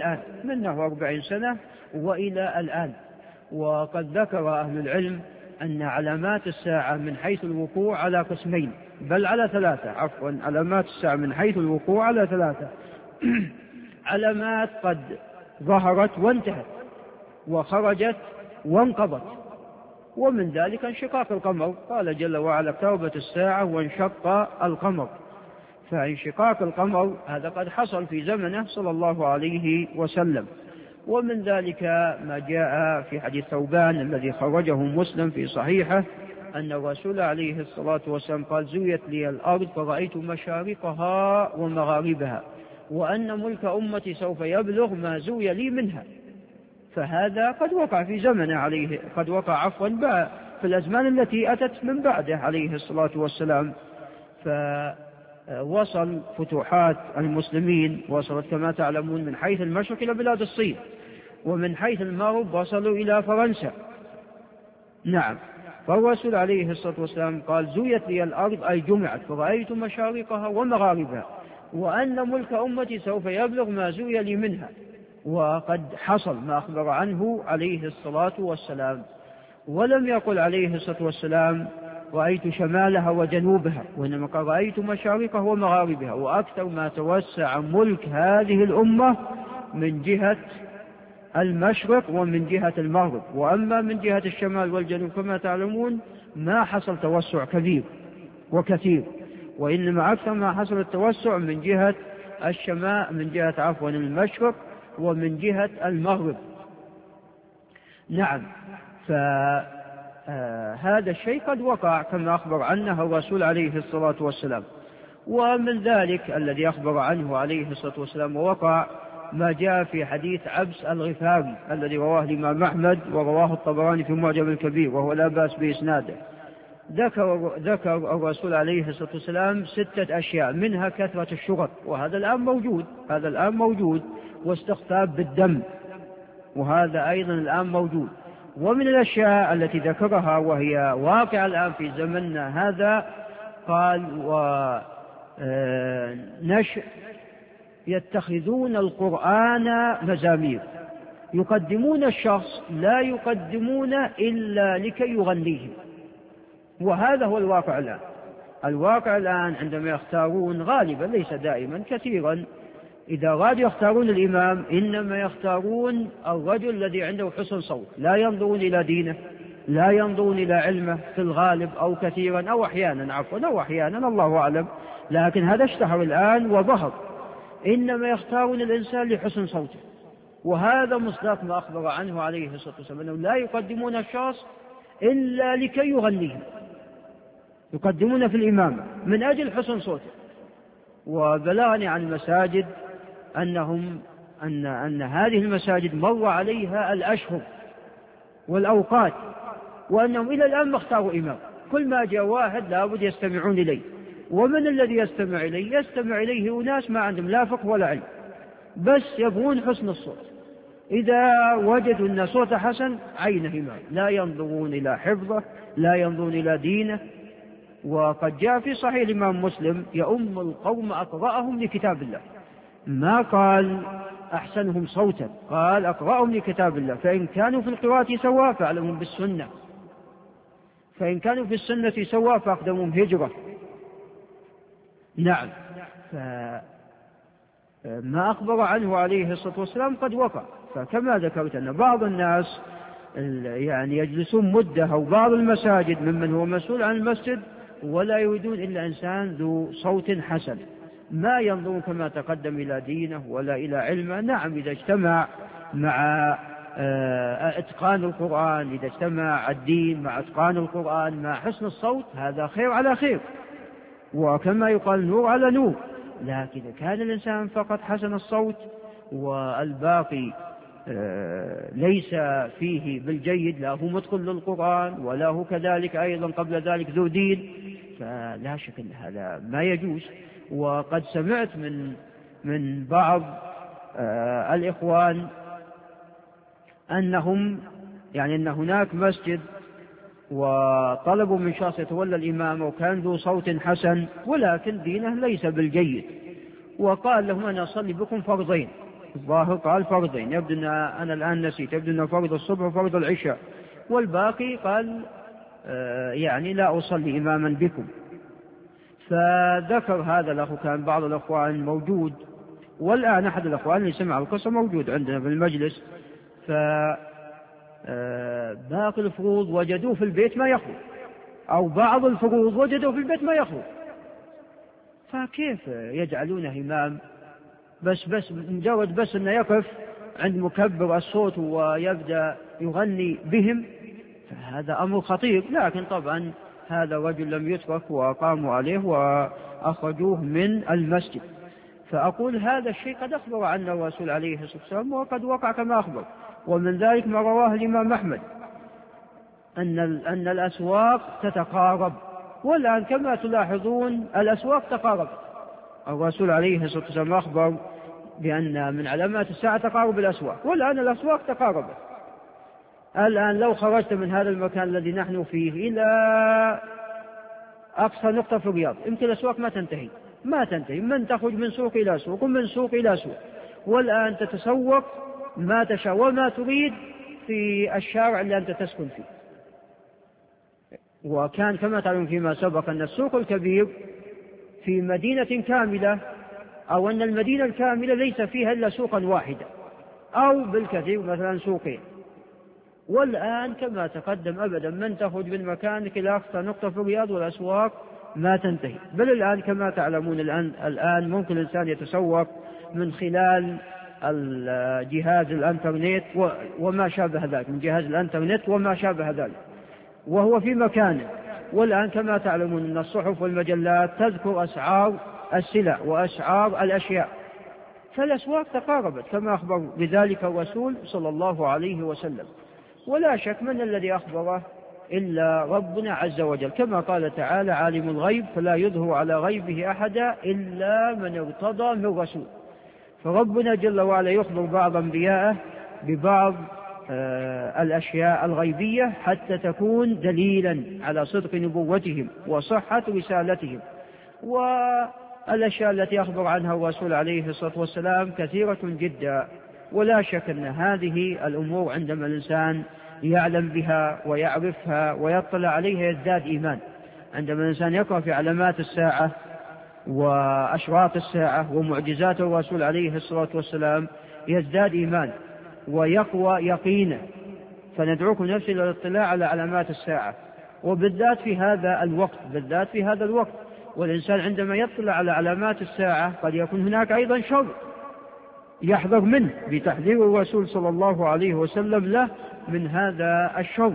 وإلى الآن. وقد ذكر أهل العلم أن علامات الساعة من حيث الوقوع على قسمين، بل على ثلاثة. علامات الساعة من حيث الوقوع على ثلاثة. علامات قد ظهرت وانتهت وخرجت وانقضت، ومن ذلك انشقاق القمر. قال جل وعلا: اقتربت الساعة وانشق القمر. فانشقاق القمر هذا قد حصل في زمنه صلى الله عليه وسلم. ومن ذلك ما جاء في حديث ثوبان الذي خرجه مسلم في صحيحه أن الرسول عليه الصلاة والسلام قال: زويت لي الأرض فرأيت مشارقها ومغاربها، وأن ملك أمتي سوف يبلغ ما زوي لي منها. فهذا قد وقع في زمنه عليه، قد وقع في الأزمان التي أتت من بعده عليه الصلاة والسلام. فوصل فتوحات المسلمين وصلت كما تعلمون من حيث المشرق إلى بلاد الصين، ومن حيث المغرب وصلوا إلى فرنسا. نعم. فالرسول عليه الصلاة والسلام قال: زويت لي الأرض أي جمعت فرأيت مشارقها ومغاربها، وأن ملك أمتي سوف يبلغ ما زوي لي منها. وقد حصل ما أخبر عنه عليه الصلاة والسلام. ولم يقل عليه الصلاة والسلام: رأيت شمالها وجنوبها، وإنما قال: رأيت مشارقها ومغاربها. وأكثر ما توسع ملك هذه الأمة من جهة المشرق ومن جهة المغرب، وأما من جهة الشمال والجنوب كما تعلمون ما حصل توسع كبير وكثير، وإنما أكثر ما حصل التوسع من جهة الشمال، من جهة المشرق ومن جهة المغرب. نعم. فهذا الشيء قد وقع كما أخبر عنه الرسول عليه الصلاة والسلام. ومن ذلك الذي أخبر عنه عليه الصلاة والسلام ووقع ما جاء في حديث عبس الغفاري الذي رواه الإمام أحمد ورواه الطبراني في معجم الكبير، وهو لا بأس بإسناده. ذكر الرسول عليه الصلاة والسلام 6 أشياء، منها كثرة الشرط، وهذا الآن موجود، واستخفاف بالدم، وهذا أيضا الآن موجود. ومن الأشياء التي ذكرها وهي واقعة الآن في زمننا هذا، قال: يتخذون القرآن مزامير. يقدمون الشخص لا يقدمون إلا لكي يغنيهم، وهذا هو الواقع الآن. الواقع الآن عندما يختارون غالبا ليس دائما كثيرا إذا غادوا يختارون الإمام إنما يختارون الرجل الذي عنده حسن صوت، لا ينظرون إلى دينه، لا ينظرون إلى علمه في الغالب أو كثيرا أو أحيانا الله أعلم، لكن هذا اشتهر الآن وظهر. إنما يختارون الإنسان لحسن صوته، وهذا مصداق ما أخبر عنه عليه الصلاة والسلام أنه لا يقدمون الشخص إلا لكي يغنيهم، يقدمون في الإمامة من أجل حسن صوته. وبلغني عن المساجد أن هذه المساجد مر عليها الأشهر والأوقات وأنهم إلى الآن ما اختاروا إمام، كل ما جاء واحد لابد يستمعون إليه. ومن الذي يستمع إليه؟ يستمع إليه أناس ما عندهم لا فقه ولا علم، بس يبغون حسن الصوت. إذا وجدوا أن صوته حسن عينه إمام، لا ينظرون إلى حفظه، لا ينظرون إلى دينه. وقد جاء في صحيح الإمام مسلم يؤم القوم أقرأهم لكتاب الله، ما قال أحسنهم صوتا، قال أقرأهم لكتاب الله، فإن كانوا في القراءة سواء فأعلمهم بالسنة، فإن كانوا في السنة سواء فأقدمهم هجرة. نعم، ما أخبر عنه عليه الصلاة والسلام قد وقع. فكما ذكرت أن بعض الناس يعني يجلسون مدة أو بعض المساجد ممن هو مسؤول عن المسجد ولا يريدون إلا إنسان ذو صوت حسن، ما ينظرون كما تقدم إلى دينه ولا إلى علمه. نعم، إذا اجتمع مع إتقان القرآن، إذا اجتمع الدين مع إتقان القرآن مع حسن الصوت هذا خير على خير، وكما يقال نور على نور. لكن كان الإنسان فقط حسن الصوت والباقي ليس فيه بالجيد، لا هو متقن للقرآن ولا هو كذلك أيضا قبل ذلك ذو دين، فلا شك أن هذا ما يجوز. وقد سمعت من بعض الإخوان أنهم يعني أن هناك مسجد وطلبوا من شخص يتولى الإمام وكان ذو صوت حسن ولكن دينه ليس بالجيد، وقال لهم أنا أصلي بكم فرضين، الظاهر قال فرضين، يبدو أن أنا الآن نسيت، يبدو أن فرض الصبح وفرض العشاء، والباقي قال يعني لا أصلي إماما بكم. فذكر هذا الأخ، كان بعض الأخوان موجود، والآن أحد الأخوان اللي سمع القصة موجود عندنا في المجلس، باقي الفروض وجدوه في البيت ما يخرج، أو بعض الفروض وجدوه في البيت ما يخرج، فكيف يجعلونه إمام بس مجرد بس أنه يقف عند مكبر الصوت ويبدأ يغني بهم؟ فهذا أمر خطير. لكن طبعا هذا الرجل لم يترك وقاموا عليه وأخرجوه من المسجد. فأقول هذا الشيء قد أخبر عنه الرسول عليه الصلاة والسلام وقد وقع كما أخبر. ومن ذلك ما رواه الإمام أحمد أن الأسواق تتقارب، والآن كما تلاحظون الأسواق تقارب. الرسول عليه الصلاة والسلام أخبر بأن من علامات الساعة تقارب الأسواق، والآن الأسواق تقاربت. الآن لو خرجت من هذا المكان الذي نحن فيه إلى أقصى نقطة في الرياض يمكن الأسواق ما تنتهي، من تخرج من سوق إلى سوق ومن سوق إلى سوق، والآن تتسوق ما تشاء وما تريد في الشارع اللي أنت تسكن فيه. وكان كما تعلم فيما سبق أن السوق الكبير في مدينة كاملة، أو أن المدينة الكاملة ليس فيها إلا سوقا واحدا أو بالكثير مثلا سوقين. والآن كما تقدم أبدا من تخرج من مكانك إلى أقصى نقطة في الرياض والأسواق ما تنتهي. بل الآن كما تعلمون الآن ممكن الإنسان يتسوق من خلال جهاز الانترنت وما شابه ذلك، من جهاز الانترنت وما شابه ذلك وهو في مكانه. والآن كما تعلمون أن الصحف والمجلات تذكر أسعار السلع وأسعار الأشياء، فالأسواق تقاربت كما أخبر بذلك الرسول صلى الله عليه وسلم. ولا شك من الذي أخبره إلا ربنا عز وجل، كما قال تعالى عالم الغيب فلا يظهر على غيبه أحدا إلا من ارتضى من رسول. فربنا جل وعلا يخبر بعض أنبياءه ببعض الأشياء الغيبية حتى تكون دليلا على صدق نبوتهم وصحة رسالتهم. والأشياء التي أخبر عنها الرسول عليه الصلاة والسلام كثيرة جدا، ولا شك أن هذه الأمور عندما الإنسان يعلم بها ويعرفها ويطلع عليها يزداد إيمان. عندما الإنسان يقرأ في علامات الساعة وأشراط الساعة ومعجزات الرسول عليه الصلاة والسلام يزداد إيمان ويقوى يقينا. فندعوكم نفسي للاطلاع على علامات الساعة، وبالذات في هذا الوقت والإنسان عندما يطلع على علامات الساعة قد يكون هناك أيضا شر يحذر منه بتحذير الرسول صلى الله عليه وسلم له من هذا الشر.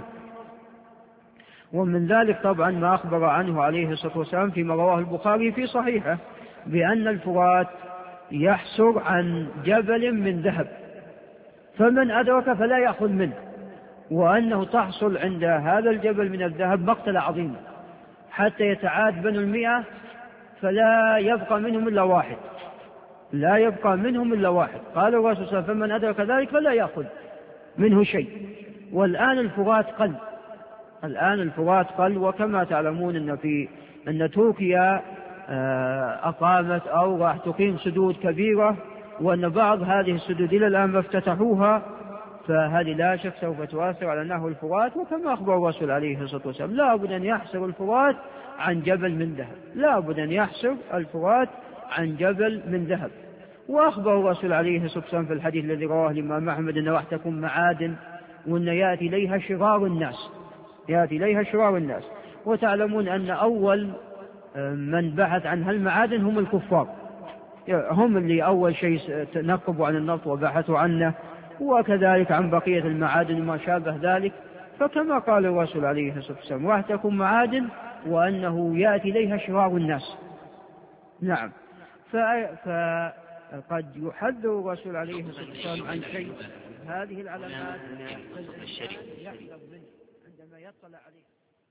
ومن ذلك طبعا ما أخبر عنه عليه الصلاة والسلام فيما رواه البخاري في صحيحه بأن الفرات يحسر عن جبل من ذهب فمن أدرك فلا يأخذ منه، وأنه تحصل عند هذا الجبل من الذهب مقتل عظيم حتى يتعاد بنو 100 فلا يبقى منهم إلا واحد، قال الرسول صلى الله عليه وسلم فمن أدرك ذلك فلا يأخذ منه شيء. والآن الفرات قل، وكما تعلمون أن تركيا أقامت أو راح تقيم سدود كبيرة، وأن بعض هذه السدود إلى الآن ما افتتحوها، فهذه لا شك سوف تؤثر على نهر الفرات. وكما أخبر الرسول عليه الصلاة والسلام لا بد أن يحسر الفرات عن جبل من ذهب، وأخبر الرسول عليه الصلاة والسلام في الحديث الذي رواه الإمام أحمد أن راح تكون معادن وأن يأتي إليها شرار الناس. وتعلمون أن أول من بحث عن هالمعادن هم الكفار، هم اللي أول شيء تنقبوا عن النفط وبحثوا عنه، وكذلك عن بقية المعادن وما شابه ذلك. فكما قال الرسول عليه الصلاة والسلام راح تكون معادن وأنه يأتي إليها شرار الناس. نعم. فقد يحذر الرسول عليه الصلاة والسلام عن شيء هذه العلامات يحذر منه عندما يطلع عليه.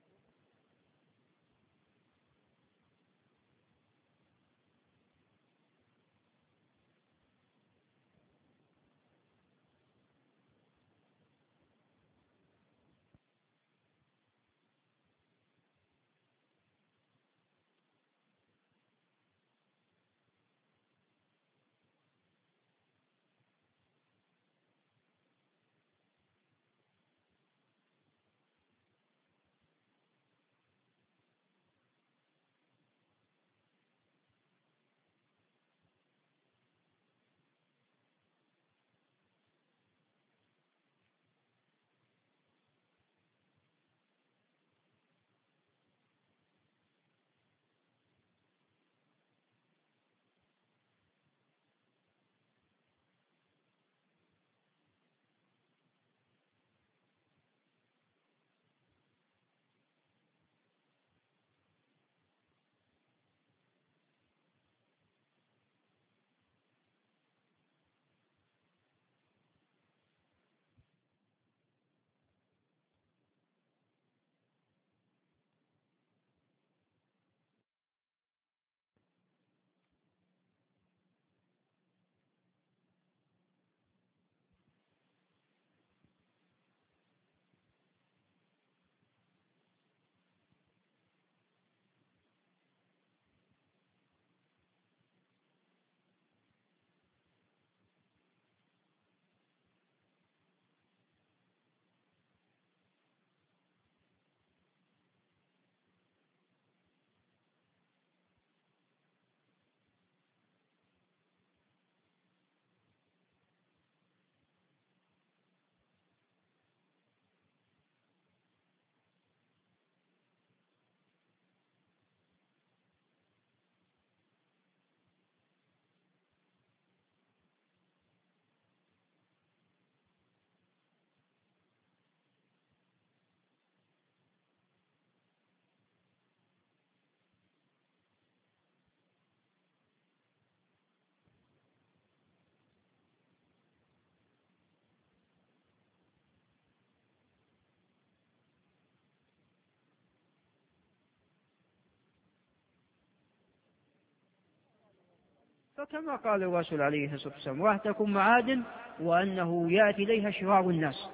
فكما قال الرسول عليه الصلاة والسلام راح تكون معادن وأنه يأتي إليها شرار الناس.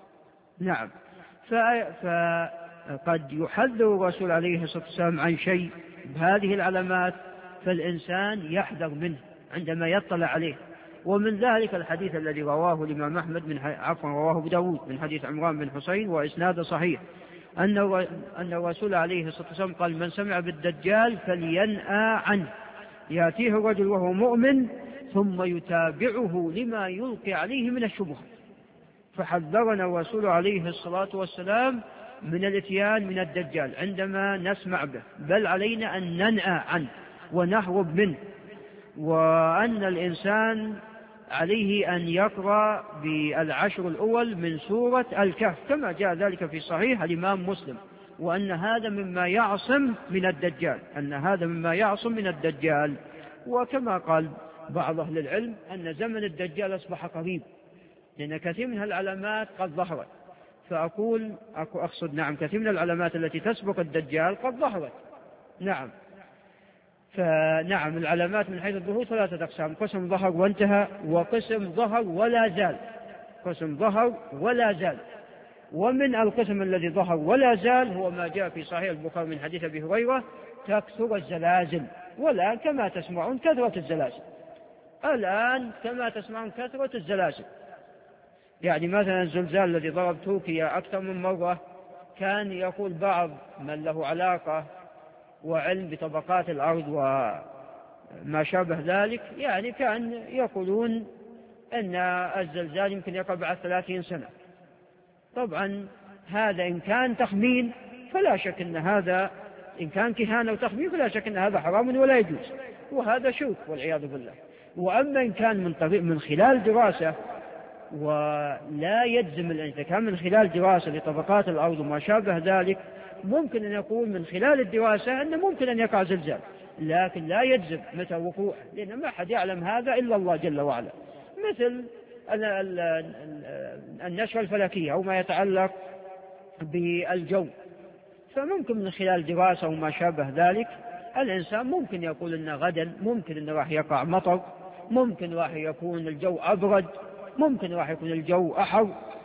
نعم. فقد يحذر الرسول عليه الصلاة والسلام عن شيء بهذه العلامات فالإنسان يحذر منه عندما يطلع عليه. ومن ذلك الحديث الذي رواه الإمام أحمد رواه أبو داود من حديث عمران بن حسين وإسناده صحيح أن الرسول عليه الصلاة والسلام قال: من سمع بالدجال فلينأى عنه، يأتيه الرجل وهو مؤمن ثم يتابعه لما يلقي عليه من الشبهة. فحذرنا الرسول عليه الصلاة والسلام من الاتيان من الدجال عندما نسمع به، بل علينا أن ننأى عنه ونهرب منه، وأن الإنسان عليه أن يقرأ بالعشر الأول من سورة الكهف كما جاء ذلك في صحيح الإمام مسلم، وأن هذا مما يعصم من الدجال. وكما قال بعض أهل العلم أن زمن الدجال أصبح قريب، لأن كثير من العلامات قد ظهرت. كثير من العلامات التي تسبق الدجال قد ظهرت. فنعم، العلامات من حيث الظهور ثلاثة أقسام: قسم ظهر وانتهى، وقسم ظهر ولا زال. ومن القسم الذي ظهر ولا زال هو ما جاء في صحيح البخاري من حديث أبي هريرة: تكثر الزلازل. والآن كما تسمعون كثرة الزلازل. يعني مثلا الزلزال الذي ضرب تركيا أكثر من مرة، كان يقول بعض من له علاقة وعلم بطبقات الأرض وما شابه ذلك، يعني كان يقولون أن الزلزال يمكن يقع بعد 30 سنة. طبعا هذا إن كان تخمين فلا شك أن هذا، إن كان كهانة وتخمين فلا شك أن هذا حرام ولا يجوز، وهذا شرك والعياذ بالله. وأما إن كان من خلال دراسة، ولا يجزم إذا كان من خلال دراسة لطبقات الأرض وما شابه ذلك، ممكن أن يقول من خلال الدراسة أنه ممكن أن يقع زلزال، لكن لا يجزم متى وقوعه، لأن ما أحد يعلم هذا إلا الله جل وعلا. مثل النشرة الفلكية أو ما يتعلق بالجو، فممكن من خلال دراسة وما شابه ذلك الإنسان ممكن يقول أن غدا ممكن أن راح يقع مطر، ممكن راح يكون الجو أبرد، ممكن راح يكون الجو أحر،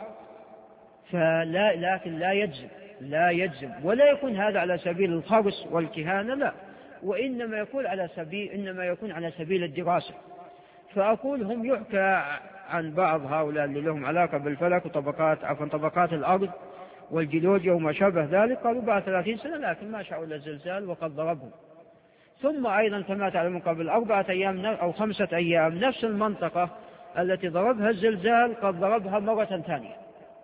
لكن لا يجزم ولا يكون هذا على سبيل الخرص والكهانة، لا، وإنما يكون على سبيل الدراسة. فأقول هم يحكى عن بعض هؤلاء اللي لهم علاقة بالفلك طبقات الأرض والجيولوجيا وما شابه ذلك، قالوا بعد 30 سنة، لكن ما شاءوا إلا الزلزال وقد ضربهم. ثم أيضا كما تعلمون قبل 4 أيام أو 5 أيام نفس المنطقة التي ضربها الزلزال قد ضربها مرة ثانية،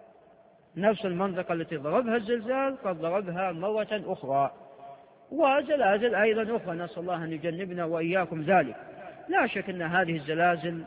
مرة أخرى، وزلازل أيضا أخرى، نسأل الله أن يجنبنا وإياكم ذلك. لا شك أن هذه الزلازل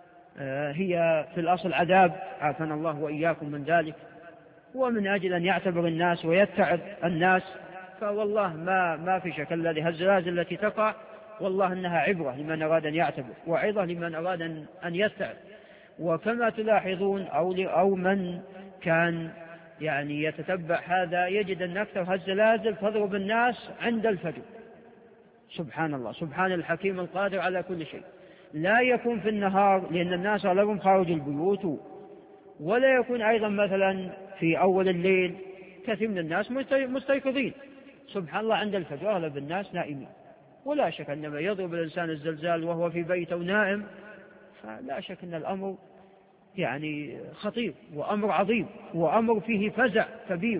هي في الأصل عذاب، عافانا الله وإياكم من ذلك، ومن أجل أن يعتبر الناس ويتعب الناس، فوالله ما في شك هذه الزلازل التي تقع والله أنها عبرة لمن أراد أن يعتبر، وعظة لمن أراد أن يتعب. وكما تلاحظون أو من كان يعني يتتبع هذا يجد أن أكثر الزلازل تضرب الناس عند الفجر. سبحان الله، سبحان الحكيم القادر على كل شيء. لا يكون في النهار لأن الناس أغلبهم خارج البيوت، ولا يكون أيضا مثلا في أول الليل، كثير من الناس مستيقظين. سبحان الله، عند الفجر أغلب الناس نائمين. ولا شك أنما يضرب الإنسان الزلزال وهو في بيته نائم، فلا شك أن الأمر يعني خطير وأمر عظيم وأمر فيه فزع كبير.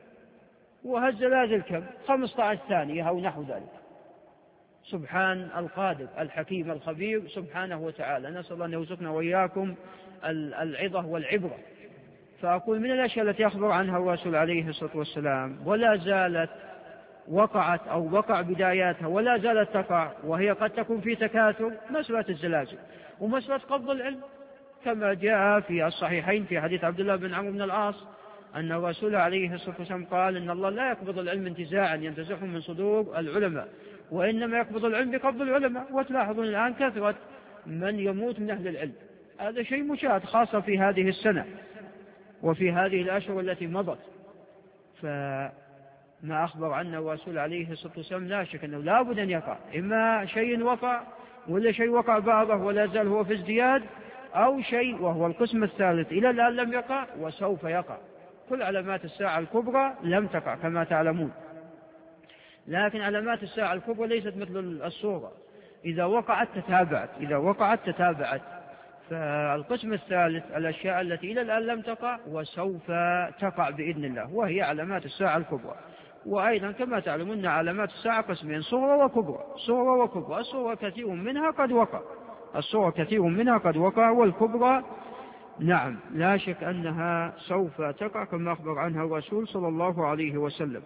وهالزلازل كم 15 ثانية أو نحو ذلك. سبحان القادر الحكيم الخبير سبحانه وتعالى. نسأل الله أن يرزقنا وإياكم العظة والعبرة. فأقول من الأشياء التي أخبر عنها الرسول عليه الصلاة والسلام ولا زالت وقعت أو وقع بداياتها ولا زالت تقع، وهي قد تكون في تكاثر، مسألة الزلازل ومسألة قبض العلم، كما جاء في الصحيحين في حديث عبد الله بن عمرو بن العاص أن الرسول عليه الصلاة والسلام قال إن الله لا يقبض العلم انتزاعا ينتزعه من صدور العلماء، وإنما يقبض العلم بقبض العلماء. وتلاحظون الآن كثرة من يموت من أهل العلم، هذا شيء مشاهد خاصة في هذه السنة وفي هذه الأشهر التي مضت. فما أخبر عنه الرسول عليه الصلاة والسلام لا شك أنه لا بد أن يقع، إما شيء وقع ولا شيء وقع بعضه ولا زال هو في ازدياد، أو شيء وهو القسم الثالث إلى الآن لم يقع وسوف يقع. كل علامات الساعة الكبرى لم تقع كما تعلمون، لكن علامات الساعة الكبرى ليست مثل الصورة، إذا وقعت تتابعت فالقسم الثالث الأشياء التي إلى الآن لم تقع وسوف تقع بإذن الله، وهي علامات الساعة الكبرى. وأيضا كما تعلمون علامات الساعة قسمين: صغرى وكبرى. صغرى وكبرى، الصغرى كثير منها قد وقع، الصغرى كثير منها قد وقع، والكبرى نعم لا شك أنها سوف تقع كما أخبر عنها الرسول صلى الله عليه وسلم.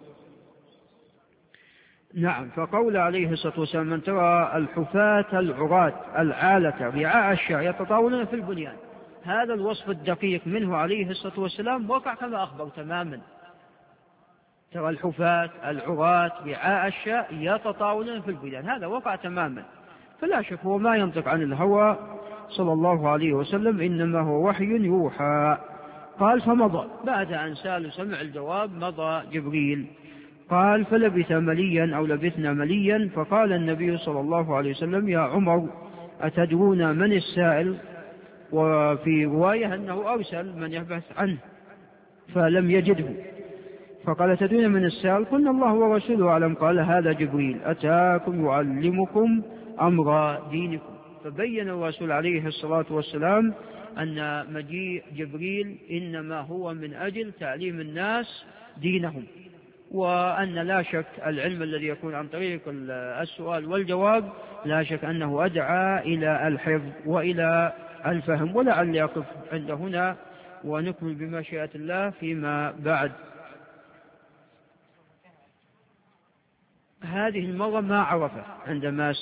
نعم، فقول عليه الصلاة والسلام: من ترى الحفاة العراة العالة رعاء الشاء يتطاولون في البنيان، هذا الوصف الدقيق منه عليه الصلاة والسلام وقع كما أخبر تماما. ترى الحفاة العراة رعاء الشاء يتطاولون في البنيان، هذا وقع تماما، فلا شك هو ما ينطق عن الهوى صلى الله عليه وسلم، إنما هو وحي يوحى. قال: فمضى، بعد أن سأل سمع الجواب مضى جبريل. قال: فلبث مليا أو لبثنا مليا، فقال النبي صلى الله عليه وسلم: يا عمر أتدرون من السائل؟ وفي رواية أنه أرسل من يبحث عنه فلم يجده، فقال: تدرون من السائل؟ قلنا: الله ورسوله أعلم. قال: هذا جبريل أتاكم يعلمكم أمر دينكم. فبين الرسول عليه الصلاة والسلام أن مجيء جبريل إنما هو من أجل تعليم الناس دينهم، وأن لا شك العلم الذي يكون عن طريق السؤال والجواب لا شك أنه أدعى إلى الحفظ وإلى الفهم. ولعل يقف عند هنا ونكمل بمشيئة الله فيما بعد. هذه المرة ما عرفه عندما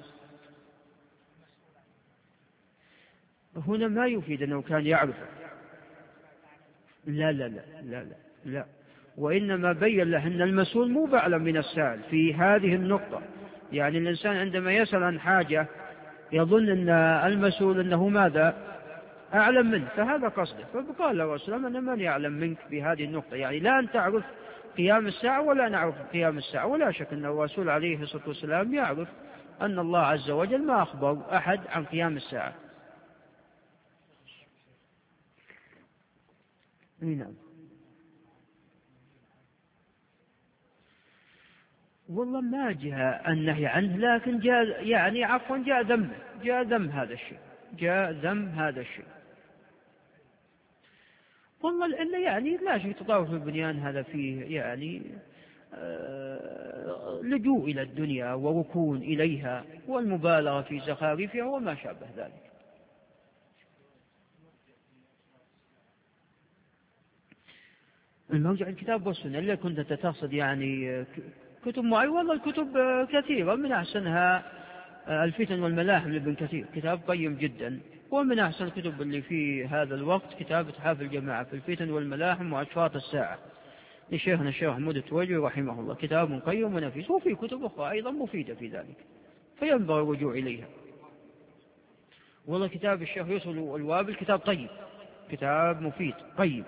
هنا ما يفيد أنه كان يعرفه، لا لا لا لا لا, لا. وإنما بين له أن المسؤول مو بأعلم من السائل في هذه النقطة. يعني الإنسان عندما يسأل عن حاجة يظن أن المسؤول أنه ماذا؟ أعلم منه، فهذا قصده. فقال الرسول: أنا من يعلم منك بهذه النقطة، يعني لا أن تعرف قيام الساعة ولا نعرف قيام الساعة. ولا شك أن الرسول عليه الصلاة والسلام يعرف أن الله عز وجل ما أخبر أحد عن قيام الساعة. نعم. والله ما جاء النهي عنه، لكن جاء يعني عفوا جاء ذم هذا الشيء، جاء ذم هذا الشيء. والله إلا يعني لا شيء تطاول في البنيان، هذا فيه يعني لجوء إلى الدنيا وركون إليها والمبالغة في زخارفها وما شابه ذلك. المرجع الكتاب والسنة. اللي كنت تقصد يعني كتب معينة، والله الكتب كثيرة، من أحسنها الفتن والملاحم لابن كثير، كتاب قيم جدا. ومن أحسن الكتب اللي في هذا الوقت كتاب إتحاف الجماعة في الفتن والملاحم وأشراط الساعة لشيخنا الشيخ محمود التويجري رحمه الله، كتاب قيم ونفيس. وفي كتب أخرى أيضا مفيدة في ذلك فينبغي الرجوع إليها. والله كتاب الشيخ يوسف الوابل كتاب طيب، كتاب مفيد قيم.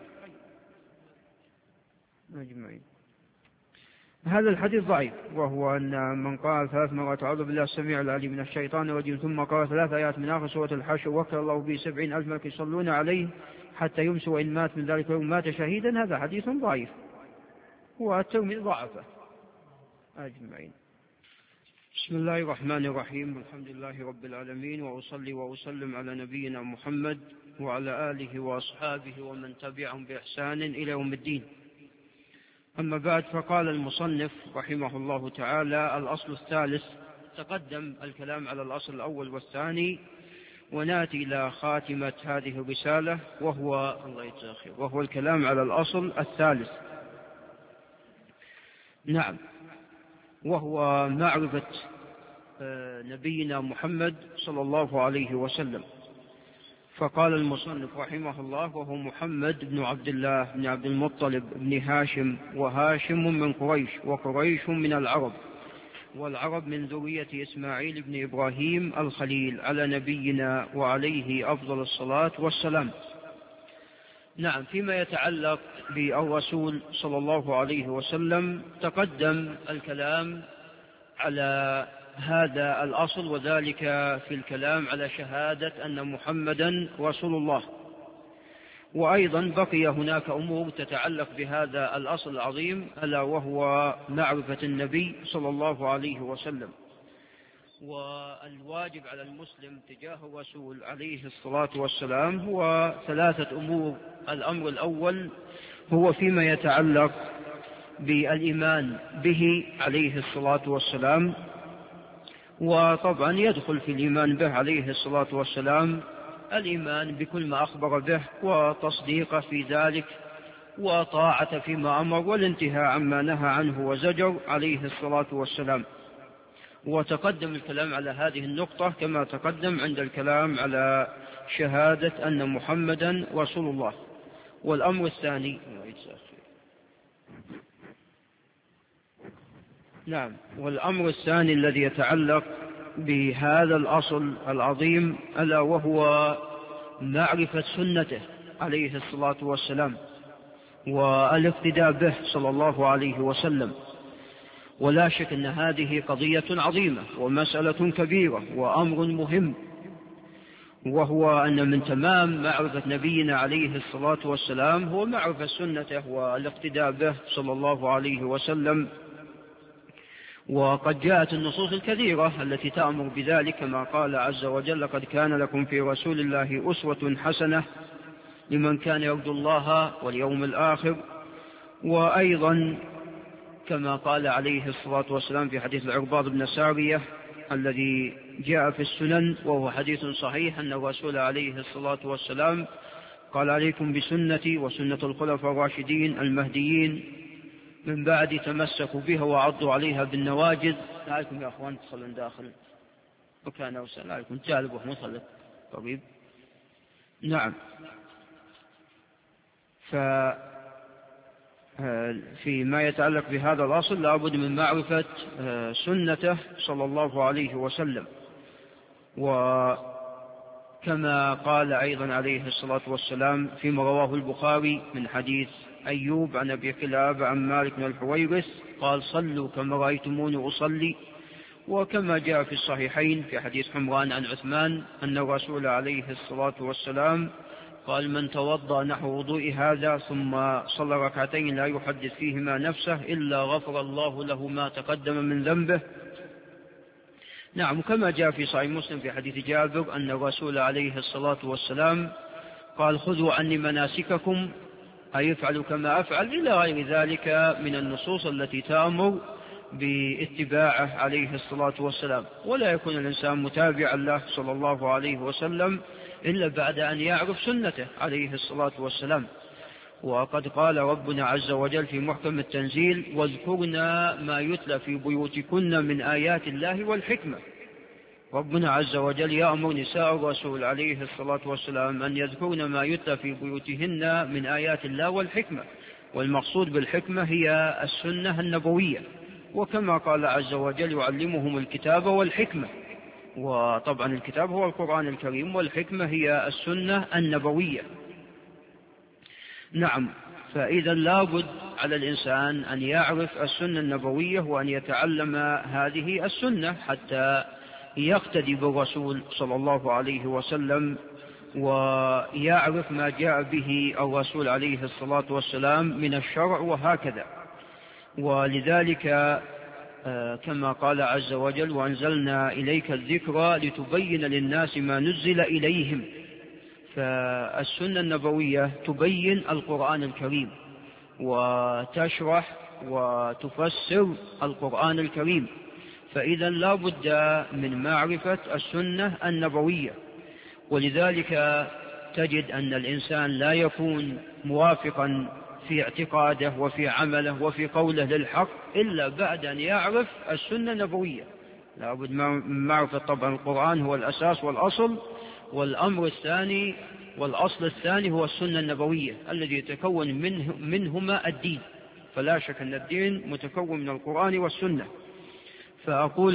أجمعين. هذا الحديث ضعيف، وهو أن من قال 3 مرات أعوذ بالله السميع العليم من الشيطان الرجيم ثم قال 3 آيات من آخر سورة الحشر وكل الله به 70,000 ملك يصلون عليه حتى يمسي، وإن مات من ذلك يوم مات شهيدا، هذا حديث ضعيف والترمذي ضعفه. أجمعين. بسم الله الرحمن الرحيم، الحمد لله رب العالمين، وأصلي وأسلم على نبينا محمد وعلى آله وأصحابه ومن تبعهم بإحسان إلى يوم الدين. أما بعد، فقال المصنف رحمه الله تعالى: الأصل الثالث. تقدم الكلام على الأصل الأول والثاني، ونأتي إلى خاتمة هذه الرسالة وهو الكلام على الأصل الثالث. نعم، وهو معرفة نبينا محمد صلى الله عليه وسلم. فقال المصنف رحمه الله: وهو محمد بن عبد الله بن عبد المطلب بن هاشم، وهاشم من قريش، وقريش من العرب، والعرب من ذرية إسماعيل بن إبراهيم الخليل، على نبينا وعليه أفضل الصلاة والسلام. نعم، فيما يتعلق بالرسول صلى الله عليه وسلم تقدم الكلام على هذا الأصل، وذلك في الكلام على شهادة أن محمدا رسول الله. وأيضا بقي هناك أمور تتعلق بهذا الأصل العظيم، ألا وهو معرفة النبي صلى الله عليه وسلم. والواجب على المسلم تجاه الرسول عليه الصلاة والسلام هو 3 أمور. الأمر الأول هو فيما يتعلق بالإيمان به عليه الصلاة والسلام، وطبعا يدخل في الإيمان به عليه الصلاة والسلام الإيمان بكل ما أخبر به وتصديقه في ذلك وطاعة فيما أمر والانتهاء عما نهى عنه وزجر عليه الصلاة والسلام. وتقدم الكلام على هذه النقطة كما تقدم عند الكلام على شهادة أن محمدا رسول الله. والأمر الثاني والأمر الثاني الذي يتعلق بهذا الأصل العظيم ألا وهو معرفة سنته عليه الصلاة والسلام والاقتداء به صلى الله عليه وسلم. ولا شك أن هذه قضية عظيمة ومسألة كبيرة وأمر مهم، وهو أن من تمام معرفة نبينا عليه الصلاة والسلام هو معرفة سنته والاقتداء به صلى الله عليه وسلم. وقد جاءت النصوص الكثيرة التي تأمر بذلك كما قال عز وجل: لقد كان لكم في رسول الله أسوة حسنة لمن كان يرجو الله واليوم الآخر. وأيضا كما قال عليه الصلاة والسلام في حديث العرباض بن سارية الذي جاء في السنن وهو حديث صحيح أن الرسول عليه الصلاة والسلام قال: عليكم بسنتي وسنة الخلفاء الراشدين المهديين من بعد تمسكوا بها وعضوا عليها بالنواجذ. عليكم يا أخوان تصلون داخل وكان أوسع عليكم جالب ومصلى طبيب. فيما يتعلق بهذا الأصل لابد من معرفة سنته صلى الله عليه وسلم. وكما قال أيضا عليه الصلاة والسلام فيما رواه البخاري من حديث أيوب عن أبي قلابة عن مالك بن الحويرث قال: صلوا كما رأيتموني أصلي. وكما جاء في الصحيحين في حديث حمران عن عثمان أن الرسول عليه الصلاة والسلام قال: من توضأ نحو وضوء هذا ثم صلى ركعتين لا يحدث فيهما نفسه إلا غفر الله له ما تقدم من ذنبه. كما جاء في صحيح مسلم في حديث جابر أن الرسول عليه الصلاة والسلام قال: خذوا عني مناسككم، أي افعلوا كما أفعل، إلى غير ذلك من النصوص التي تأمر باتباعه عليه الصلاة والسلام. ولا يكون الإنسان متابعا له صلى الله عليه وسلم إلا بعد أن يعرف سنته عليه الصلاة والسلام. وقد قال ربنا عز وجل في محكم التنزيل: واذكرنا ما يتلى في بيوتكن من آيات الله والحكمة. ربنا عز وجل يأمر نساء الرسول عليه الصلاة والسلام أن يذكرن ما يتلى في بيوتهن من آيات الله والحكمة، والمقصود بالحكمة هي السنة النبوية. وكما قال عز وجل: يعلمهم الكتاب والحكمة. وطبعا الكتاب هو القرآن الكريم والحكمة هي السنة النبوية. فإذا لابد على الإنسان أن يعرف السنة النبوية وأن يتعلم هذه السنة حتى يقتدي بالرسول صلى الله عليه وسلم ويعرف ما جاء به الرسول عليه الصلاة والسلام من الشرع وهكذا. ولذلك كما قال عز وجل: وأنزلنا إليك الذكر لتبين للناس ما نزل إليهم. فالسنة النبوية تبين القرآن الكريم وتشرح وتفسر القرآن الكريم. فإذا لا بد من معرفة السنة النبوية. ولذلك تجد أن الإنسان لا يكون موافقا في اعتقاده وفي عمله وفي قوله للحق إلا بعد أن يعرف السنة النبوية. لا بد من معرفة طبعا القرآن هو الأساس والأصل، والأمر الثاني والأصل الثاني هو السنة النبوية الذي يتكون منهما الدين. فلا شك أن الدين متكون من القرآن والسنة. فأقول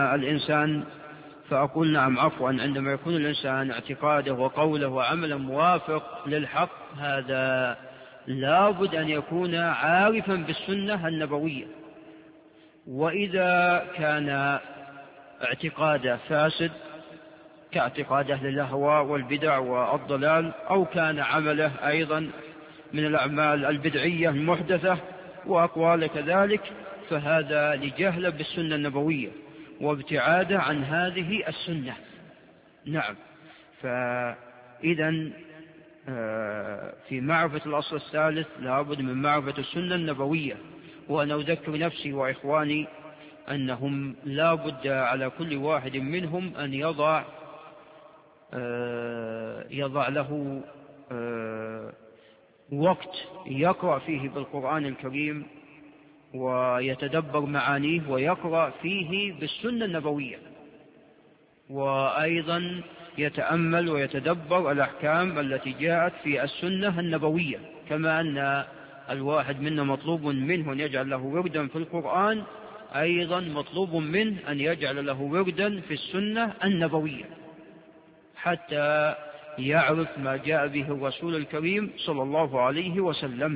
عندما يكون الإنسان اعتقاده وقوله وعمله موافق للحق هذا لا بد أن يكون عارفا بالسنة النبوية. وإذا كان اعتقاده فاسد كاعتقاد أهل الأهواء والبدع والضلال، أو كان عمله أيضا من الأعمال البدعية المحدثة وأقوال كذلك، فهذا لجهل بالسنة النبوية. وابتعاده عن هذه السنة. نعم. فإذا في معرفة الأصل الثالث لابد من معرفة السنة النبوية. وأنا أذكر نفسي وإخواني أنهم لابد على كل واحد منهم أن يضع له وقت يقرأ فيه بالقرآن الكريم ويتدبر معانيه ويقرأ فيه بالسنة النبوية، وأيضا يتأمل ويتدبر الأحكام التي جاءت في السنة النبوية، كما أن الواحد منا مطلوب منه أن يجعل له وردا في القرآن، أيضا مطلوب منه أن يجعل له وردا في السنة النبوية حتى يعرف ما جاء به الرسول الكريم صلى الله عليه وسلم.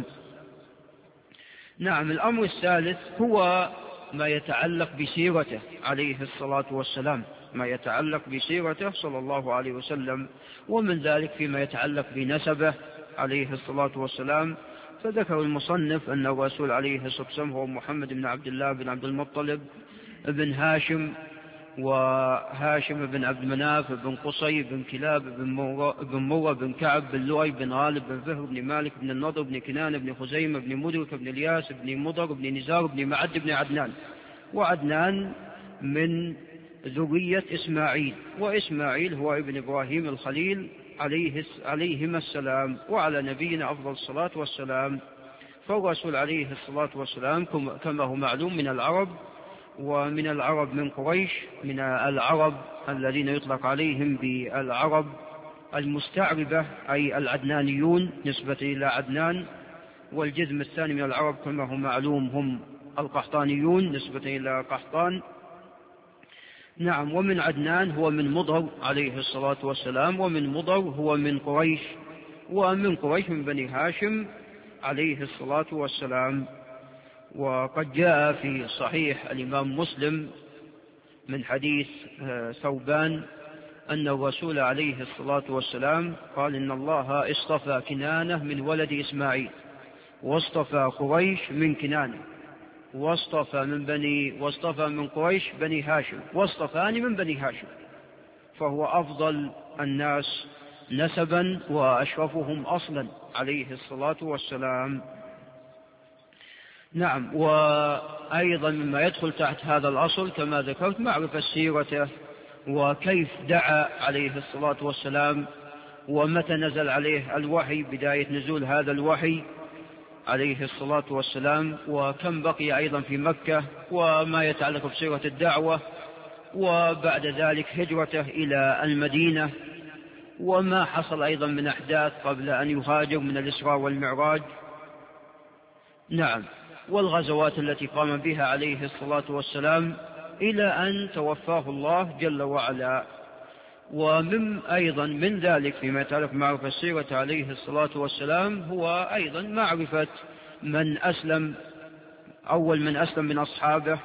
نعم. الأمر الثالث هو ما يتعلق بسيرته عليه الصلاة والسلام، ما يتعلق بسيرته صلى الله عليه وسلم، ومن ذلك فيما يتعلق بنسبه عليه الصلاة والسلام. فذكر المصنف أن الرسول عليه الصلاة والسلام هو محمد بن عبد الله بن عبد المطلب بن هاشم، وهاشم بن عبد مناف بن قصي بن كلاب بن مرة بن كعب بن لؤي بن غالب بن فهر بن مالك بن النضر بن كنان بن خزيمة بن مدرك بن الياس بن مضر بن نزار بن معد بن عدنان، وعدنان من ذرية إسماعيل، وإسماعيل هو ابن إبراهيم الخليل عليهما السلام، وعلى نبينا أفضل الصلاة والسلام. فالرسول عليه الصلاة والسلام كما هو معلوم من العرب، ومن العرب من قريش، من العرب الذين يطلق عليهم بالعرب المستعربة أي العدنانيون نسبة إلى عدنان، والجذم الثاني من العرب كما هو معلوم هم القحطانيون نسبة إلى قحطان. نعم. ومن عدنان هو من مضر عليه الصلاة والسلام، ومن مضر هو من قريش، ومن قريش من بني هاشم عليه الصلاة والسلام. وقد جاء في صحيح الإمام مسلم من حديث ثوبان أن الرسول عليه الصلاة والسلام قال إن الله اصطفى كنانة من ولد إسماعيل، واصطفى قريش من كنانة، واصطفى من قريش بني هاشم، واصطفاني من بني هاشم، فهو أفضل الناس نسبا وأشرفهم أصلا عليه الصلاة والسلام. نعم. وأيضا مما يدخل تحت هذا الأصل كما ذكرت معرفة سيرته، وكيف دعا عليه الصلاة والسلام، ومتى نزل عليه الوحي، بداية نزول هذا الوحي عليه الصلاة والسلام، وكم بقي أيضا في مكة، وما يتعلق بسيرة الدعوة، وبعد ذلك هجرته إلى المدينة، وما حصل أيضا من أحداث قبل أن يهاجر من الإسراء والمعراج. نعم. والغزوات التي قام بها عليه الصلاة والسلام إلى أن توفاه الله جل وعلا. ومن أيضا من ذلك فيما يتعلق معرفة السيرة عليه الصلاة والسلام هو أيضا معرفة من أسلم، أول من أسلم من أصحابه،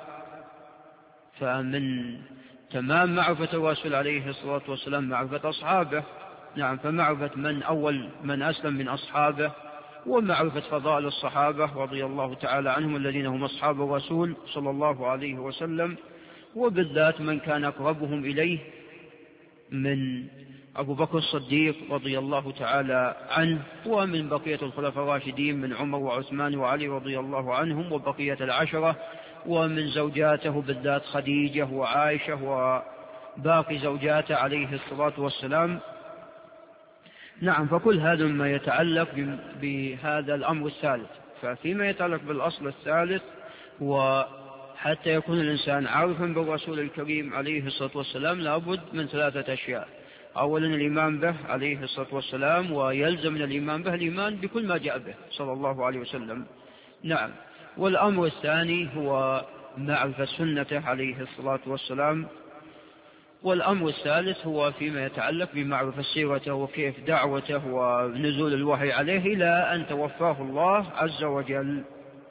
فمن تمام معرفة الرسول عليه الصلاة والسلام معرفة أصحابه. نعم. فمعرفة من أول من أسلم من أصحابه، ومعرفة فضائل الصحابة رضي الله تعالى عنهم الذين هم أصحاب الرسول صلى الله عليه وسلم، وبالذات من كان أقربهم إليه من أبو بكر الصديق رضي الله تعالى عنه، ومن بقية الخلفاء الراشدين من عمر وعثمان وعلي رضي الله عنهم، وبقية العشرة، ومن زوجاته بالذات خديجة وعائشة وباقي زوجاته عليه الصلاة والسلام. نعم. فكل هذا ما يتعلق بهذا الأمر الثالث. ففيما يتعلق بالأصل الثالث، وحتى يكون الإنسان عارفا بالرسول الكريم عليه الصلاة والسلام لابد من ثلاثة أشياء. أولا الإيمان به عليه الصلاة والسلام، ويلزم من الإيمان به الإيمان بكل ما جاء به صلى الله عليه وسلم. نعم. والأمر الثاني هو معرفة سنته عليه الصلاة والسلام. والأمر الثالث هو فيما يتعلق بمعرفة سيرته وكيف دعوته ونزول الوحي عليه إلى أن توفاه الله عز وجل.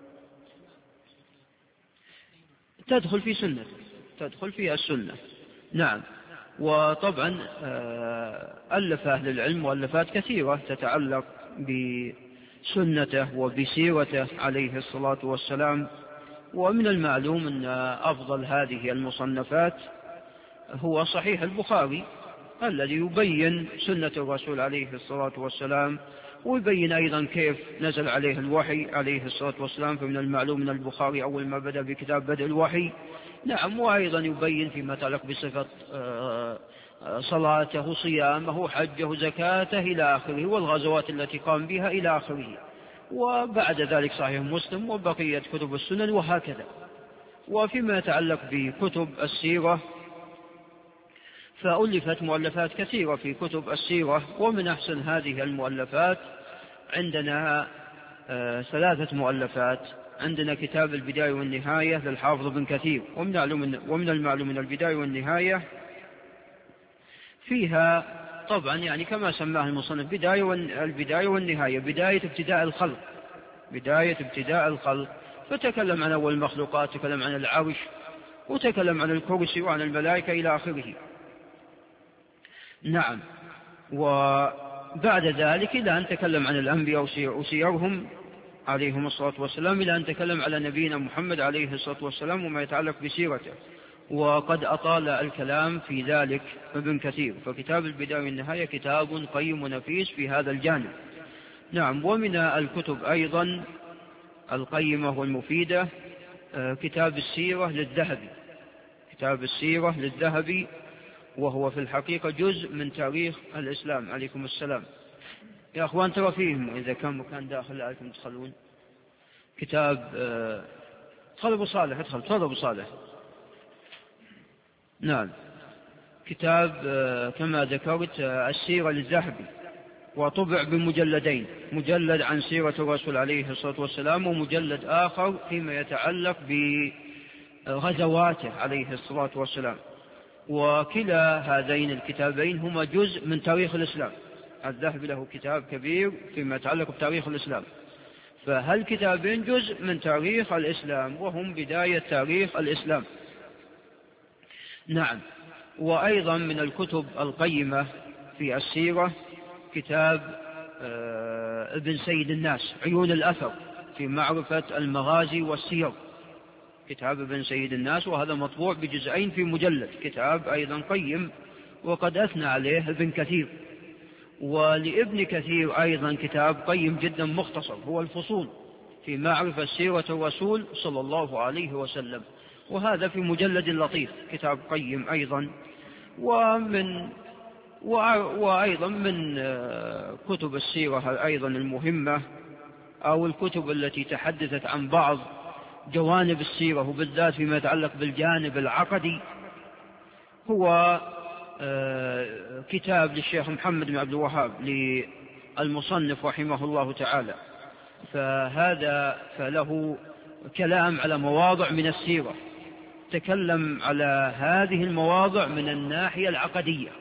تدخل في سنة، تدخل في السنة. نعم. وطبعا ألف أهل العلم مؤلفات كثيرة تتعلق بسنته وبسيرته عليه الصلاة والسلام، ومن المعلوم أن أفضل هذه المصنفات هو صحيح البخاري الذي يبين سنة الرسول عليه الصلاة والسلام، ويبين أيضا كيف نزل عليه الوحي عليه الصلاة والسلام. فمن المعلوم أن البخاري أول ما بدأ بكتاب بدء الوحي. نعم. وأيضا يبين فيما يتعلق بصفة صلاته، صيامه، حجه، زكاته إلى آخره، والغزوات التي قام بها إلى آخره. وبعد ذلك صحيح مسلم وبقية كتب السنن وهكذا. وفيما يتعلق بكتب السيرة فألفت مؤلفات كثيرة في كتب السيرة، ومن أحسن هذه المؤلفات عندنا 3 مؤلفات. عندنا كتاب البداية والنهاية للحافظ ابن كثير، ومن المعلوم من البداية والنهاية فيها طبعا يعني كما سماه المصنف البداية والنهاية، بداية ابتداء الخلق، فتكلم عن أول المخلوقات، تكلم عن العرش، وتكلم عن الكرسي وعن الملائكة إلى آخره. نعم. وبعد ذلك إلى أن تكلم عن الأنبياء وسيرهم عليهم الصلاة والسلام، إلى أن تكلم على نبينا محمد عليه الصلاة والسلام وما يتعلق بسيرته. وقد أطال الكلام في ذلك ابن كثير، فكتاب البداية والنهاية كتاب قيم ونفيس في هذا الجانب. نعم. ومن الكتب أيضا القيمة والمفيدة كتاب السيرة للذهبي، وهو في الحقيقة جزء من تاريخ الإسلام. عليكم السلام يا أخوان، ترى فيهم إذا كان مكان داخل لأيكم تدخلون. كتاب ادخل أبو صالح، ادخل أبو صالح. نعم. كتاب كما ذكرت السيرة للذهبي، وطبع بمجلدين، مجلد عن سيرة الرسول عليه الصلاة والسلام، ومجلد آخر فيما يتعلق بغزواته عليه الصلاة والسلام. وكلا هذين الكتابين هما جزء من تاريخ الإسلام. الذهبي له كتاب كبير فيما يتعلق بتاريخ الإسلام، فهالكتابين جزء من تاريخ الإسلام، وهم بداية تاريخ الإسلام. نعم. وأيضا من الكتب القيمة في السيرة كتاب ابن سيد الناس عيون الأثر في معرفة المغازي والسير، كتاب ابن سيد الناس، وهذا مطبوع بجزئين في مجلد، كتاب أيضا قيم وقد أثنى عليه ابن كثير. ولابن كثير أيضا كتاب قيم جدا مختصر، هو الفصول في معرفة سيرة الرسول صلى الله عليه وسلم، وهذا في مجلد لطيف، كتاب قيم أيضا. وأيضا من كتب السيرة أيضا المهمة، أو الكتب التي تحدثت عن بعض جوانب السيرة، وبالذات فيما يتعلق بالجانب العقدي، هو كتاب للشيخ محمد بن عبد الوهاب للمصنف رحمه الله تعالى، فله كلام على مواضع من السيرة، تكلم على هذه المواضع من الناحية العقدية،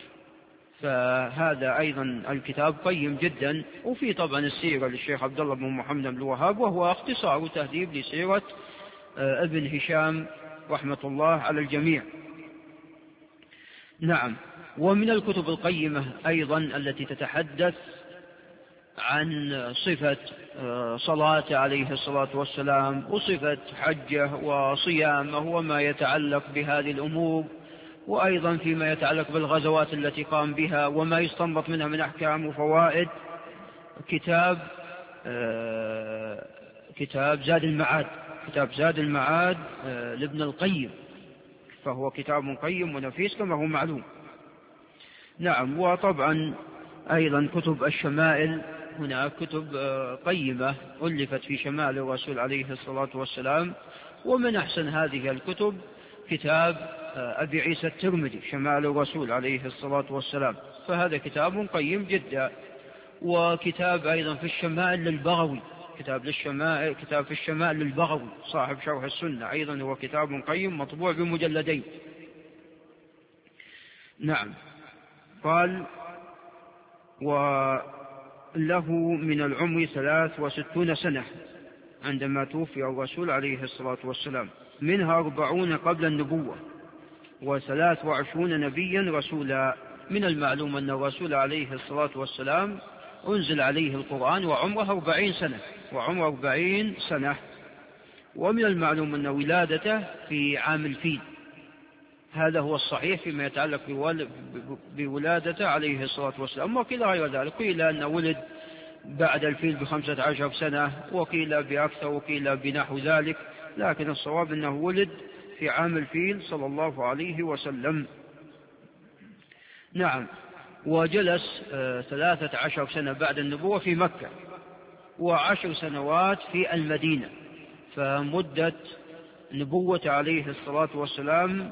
فهذا أيضا الكتاب قيم جدا. وفي طبعا السيرة للشيخ عبد الله بن محمد بن الوهاب، وهو اختصار وتهذيب لسيرة ابن هشام رحمة الله على الجميع. نعم. ومن الكتب القيمة أيضا التي تتحدث عن صفة صلاة عليه الصلاة والسلام، وصفة حجه وصيامه وما يتعلق بهذه الأمور، وأيضا فيما يتعلق بالغزوات التي قام بها وما يستنبط منها من أحكام وفوائد، كتاب زاد المعاد لابن القيم، فهو كتاب قيم ونفيس كما هو معلوم. نعم. وطبعا أيضا كتب الشمائل، هناك كتب قيمة ألفت في شمائل الرسول عليه الصلاة والسلام، ومن أحسن هذه الكتب كتاب أبي عيسى الترمذي شمائل الرسول عليه الصلاة والسلام، فهذا كتاب قيم جدا. وكتاب أيضا في الشمائل للبغوي، كتاب في الشمائل للبغوي صاحب شرح السنة، أيضا هو كتاب قيم مطبوع بمجلدين. نعم. قال وله من العمر 63 سنة عندما توفي الرسول عليه الصلاة والسلام، منها 40 قبل النبوة، و23 نبيا رسولا. من المعلوم أن الرسول عليه الصلاة والسلام أنزل عليه القرآن وعمره 40 سنة، ومن المعلوم أن ولادته في عام الفيل، هذا هو الصحيح فيما يتعلق بولادته عليه الصلاة والسلام. وقيل غير ذلك، قيل أنه ولد بعد الفيل ب15 سنة، وقيل بأكثر، وقيل بنحو ذلك، لكن الصواب أنه ولد في عام الفيل صلى الله عليه وسلم. نعم. وجلس 13 سنة بعد النبوة في مكة، و10 سنوات في المدينة، فمدة نبوة عليه الصلاة والسلام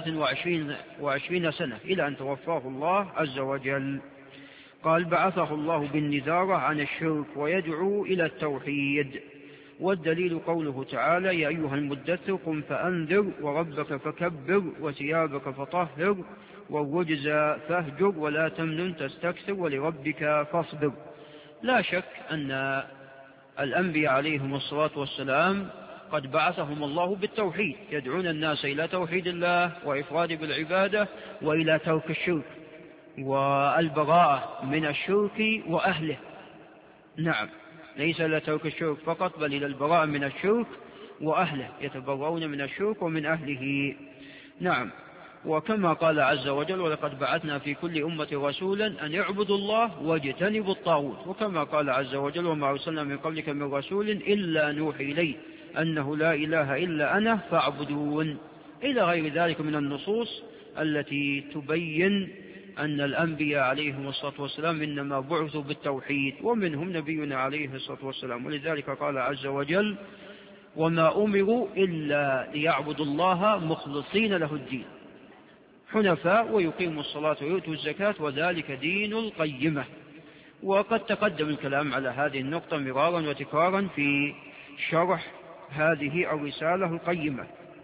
23 سنة إلى أن توفاه الله عز وجل. قال: بعثه الله بالنذارة عن الشرك ويدعو إلى التوحيد. والدليل قوله تعالى: يا أيها المدثر قم فأنذر وربك فكبر وثيابك فطهر والرجز فاهجر ولا تمنن تستكثر ولربك فاصبر. لا شك أن الأنبياء عليهم الصلاة والسلام قد بعثهم الله بالتوحيد، يدعون الناس إلى توحيد الله وإفراد بالعبادة وإلى ترك الشرك والبراءة من الشرك وأهله. نعم، ليس إلى ترك الشرك فقط، بل إلى البراءة من الشرك وأهله، يتبرؤون من الشرك ومن أهله. نعم. وكما قال عز وجل: ولقد بعثنا في كل أمة رسولا أن يعبدوا الله واجتنبوا الطاغوت. وكما قال عز وجل: وما أرسلنا من قبلك من رسول إلا نوحي إليه أنه لا إله إلا أنا فاعبدون، إلى غير ذلك من النصوص التي تبين أن الأنبياء عليهم الصلاة والسلام إنما بعثوا بالتوحيد، ومنهم نبينا عليه الصلاة والسلام. ولذلك قال عز وجل: وما أمروا إلا ليعبدوا الله مخلصين له الدين حنفاء ويقيموا الصلاة ويؤتوا الزكاة وذلك دين القيمة. وقد تقدم الكلام على هذه النقطة مرارا وتكرارا في شرح هذه الرسالة القيمة.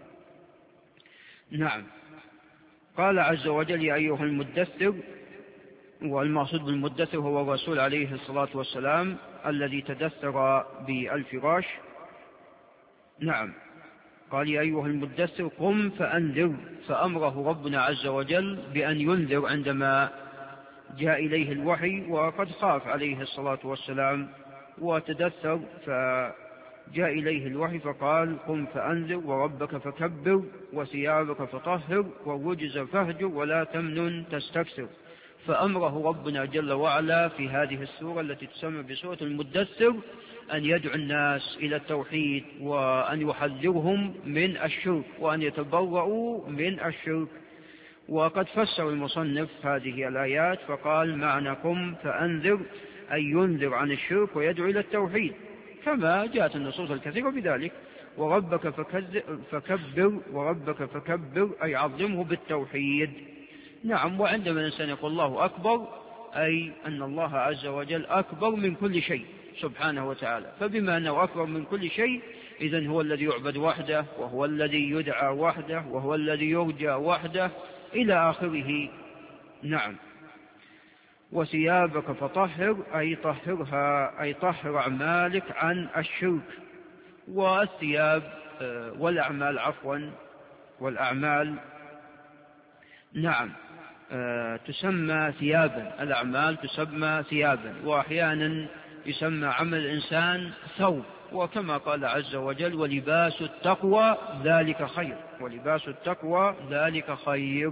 نعم. قال عز وجل: يا أيها المدثر، والمقصود بالمدثر هو الرسول عليه الصلاة والسلام الذي تدثر بالفراش. نعم. قال: يا أيها المدثر قم فأنذر، فأمره ربنا عز وجل بأن ينذر عندما جاء إليه الوحي، وقد خاف عليه الصلاة والسلام وتدثر، فجاء إليه الوحي فقال: قم فأنذر وربك فكبر وثيابك فطهر والرجز فاهجر ولا تمنن تستكثر. فأمره ربنا جل وعلا في هذه السورة التي تسمى بسورة المدثر أن يدعو الناس إلى التوحيد، وأن يحذرهم من الشرك، وأن يتبرؤوا من الشرك. وقد فسر المصنف هذه الآيات فقال: معنى قم فأنذر أي ينذر عن الشرك ويدعو إلى التوحيد، كما جاءت النصوص الكثيرة بذلك. وربك فكبر، وربك فكبر أي عظمه بالتوحيد. نعم. وعندما الإنسان يقول الله أكبر أي أن الله عز وجل أكبر من كل شيء سبحانه وتعالى، فبما أنه أكبر من كل شيء إذن هو الذي يعبد وحده، وهو الذي يدعى وحده، وهو الذي يرجى وحده إلى آخره. نعم. وثيابك فطهر أي طهرها، أي طهر أعمالك عن الشرك. والثياب والأعمال والأعمال نعم تسمى ثيابا، الأعمال تسمى ثيابا، وأحيانا يسمى عمل الإنسان ثوب. وكما قال عز وجل: ولباس التقوى ذلك خير، ولباس التقوى ذلك خير.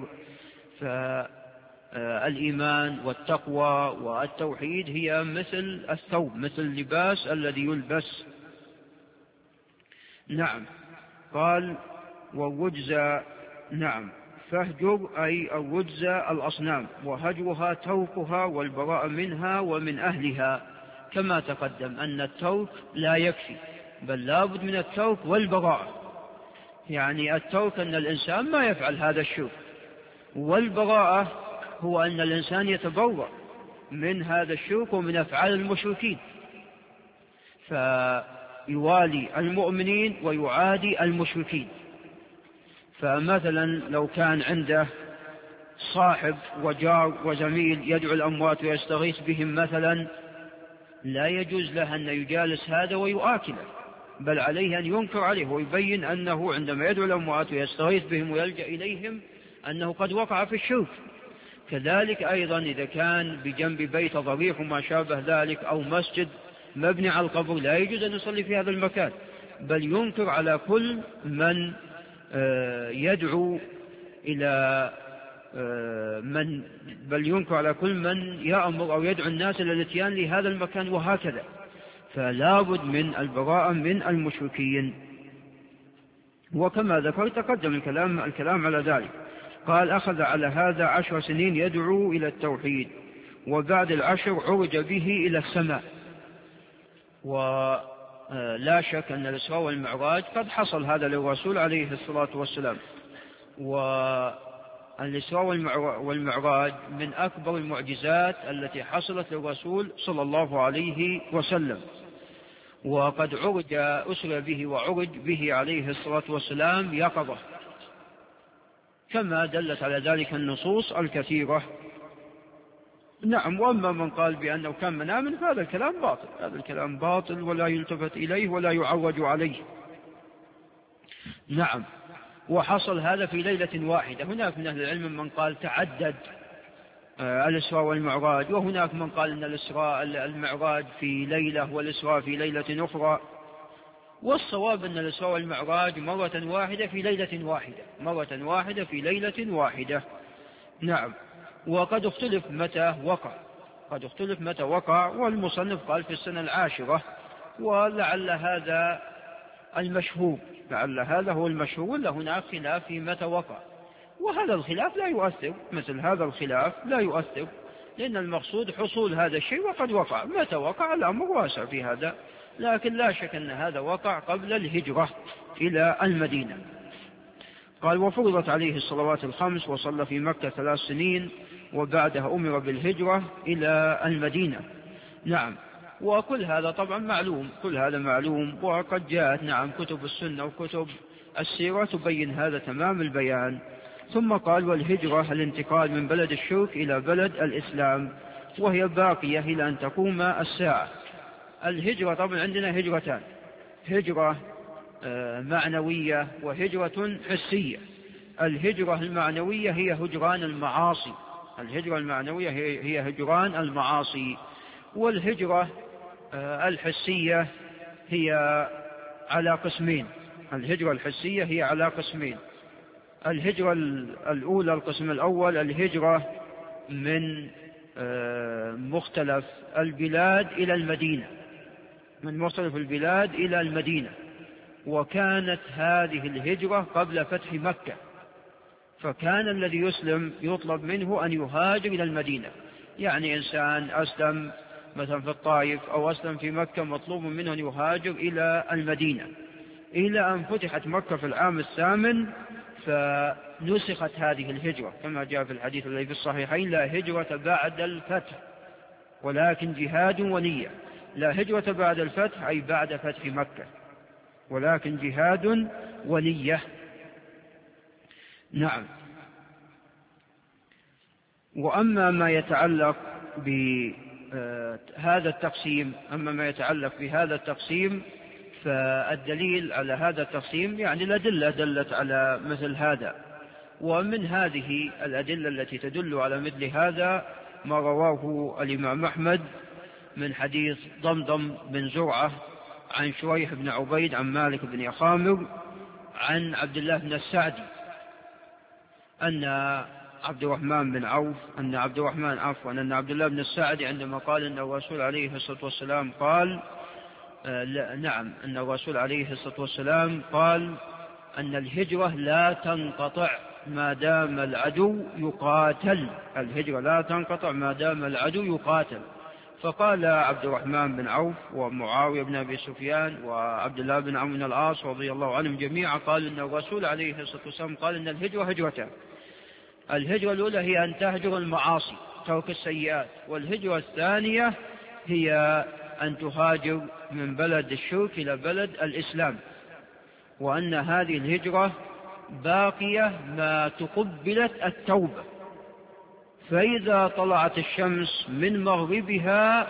فالإيمان والتقوى والتوحيد هي مثل الثوب، مثل اللباس الذي يلبس. نعم. قال: والرجز نعم فاهجر أي الرجز الأصنام، وهجرها تركها والبراء منها ومن أهلها، كما تقدم أن الترك لا يكفي، بل لابد من الترك والبراءة. يعني الترك أن الإنسان ما يفعل هذا الشرك، والبراءة هو أن الإنسان يتبرأ من هذا الشرك ومن أفعال المشركين، فيوالي المؤمنين ويعادي المشركين. فمثلا لو كان عنده صاحب وجار وزميل يدعو الأموات ويستغيث بهم مثلا، لا يجوز له أن يجالس هذا ويؤاكله، بل عليه أن ينكر عليه ويبين أنه عندما يدعو الأموات ويستغيث بهم ويلجأ إليهم أنه قد وقع في الشرك. كذلك أيضا إذا كان بجنب بيت ضريح وما شابه ذلك، أو مسجد مبني على القبر، لا يجوز أن يصلي في هذا المكان، بل ينكر على كل من يدعو إلى بل ينكر على كل من يأمر أو يدعو الناس إلى الاتيان لهذا المكان، وهكذا. فلا بد من البراءة من المشركين. وكما ذكر تقدم الكلام على ذلك. قال: أخذ على هذا 10 سنين يدعو إلى التوحيد، وبعد 10 عرج به إلى السماء. ولا شك أن الإسراء والمعراج قد حصل هذا للرسول عليه الصلاة والسلام. والإسراء والمعراج من أكبر المعجزات التي حصلت للرسول صلى الله عليه وسلم. وقد أسرى به وعرج به عليه الصلاة والسلام يقظة، كما دلت على ذلك النصوص الكثيرة. نعم. وأما من قال بأنه كان مناما فهذا الكلام باطل، هذا الكلام باطل ولا يلتفت إليه ولا يعوج عليه. نعم. وحصل هذا في ليلة واحدة. هناك من أهل العلم من قال تعدد الإسراء والمعراج، وهناك من قال أن المعراج في ليلة والإسراء في ليلة أخرى. والصواب أن الإسراء والمعراج مرة واحدة في ليلة واحدة، مرة واحدة في ليلة واحدة. نعم. وقد اختلف متى وقع، والمصنف قال في السنة 10، ولعل هذا المشهور، لعل هذا هو المشهور، ولا هناك خلاف في متى وقع. وهذا الخلاف لا يؤثر، مثل هذا الخلاف لا يؤثر، لأن المقصود حصول هذا الشيء وقد وقع. متى وقع الأمر واسع في هذا، لكن لا شك أن هذا وقع قبل الهجرة إلى المدينة. قال: وفرضت عليه الصلوات الخمس، وصلى في مكة 3 سنين، وبعدها أمر بالهجرة إلى المدينة. نعم. وكل هذا طبعا معلوم، كل هذا معلوم، وقد جاءت نعم كتب السنة وكتب السيرة تبين هذا تمام البيان. ثم قال: والهجرة الانتقال من بلد الشرك إلى بلد الإسلام، وهي باقية إلى أن تقوم الساعة. الهجرة طبعا عندنا هجرتان: هجرة معنوية وهجرة حسية. الهجرة المعنوية هي هجران المعاصي، الهجرة المعنوية هي هجران المعاصي. والهجرة الحسية هي على قسمين، الهجرة الحسية هي على قسمين. الهجرة الأولى، القسم الأول، الهجرة من مختلف البلاد إلى المدينة، من مختلف البلاد إلى المدينة. وكانت هذه الهجرة قبل فتح مكة، فكان الذي يسلم يطلب منه أن يهاجر إلى المدينة. يعني إنسان أسلم مثلا في الطائف أو أسلم في مكة، مطلوب منه أن يهاجر إلى المدينة، إلى أن فتحت مكة في العام 8 فنسخت هذه الهجرة، كما جاء في الحديث الذي في الصحيحين: لا هجرة بعد الفتح ولكن جهاد ونية. لا هجرة بعد الفتح أي بعد فتح مكة، ولكن جهاد ونية. نعم. وأما ما يتعلق بهذا التقسيم، فالدليل على هذا التقسيم يعني الأدلة دلت على مثل هذا. ومن هذه الأدلة التي تدل على مثل هذا ما رواه الإمام أحمد من حديث ضمضم بن زرعة عن شريح بن عبيد عن مالك بن يخامر عن عبد الله بن السعدي أن عبد الله بن السعدي عندما قال أن الرسول عليه الصلاة والسلام قال أن الرسول عليه الصلاة والسلام قال أن الهجرة لا تنقطع ما دام العدو يقاتل، الهجرة لا تنقطع ما دام العدو يقاتل. فقال عبد الرحمن بن عوف ومعاوية بن أبي سفيان وعبد الله بن عمرو بن العاص رضي الله عنهم جميعا قال أن الرسول عليه الصلاة والسلام قال أن الهجرة هجرتان: الهجرة الأولى هي أن تهجر المعاصي، ترك السيئات، والهجرة الثانية هي أن تهاجر من بلد الشرك إلى بلد الإسلام، وأن هذه الهجرة باقية ما تقبلت التوبة. فإذا طلعت الشمس من مغربها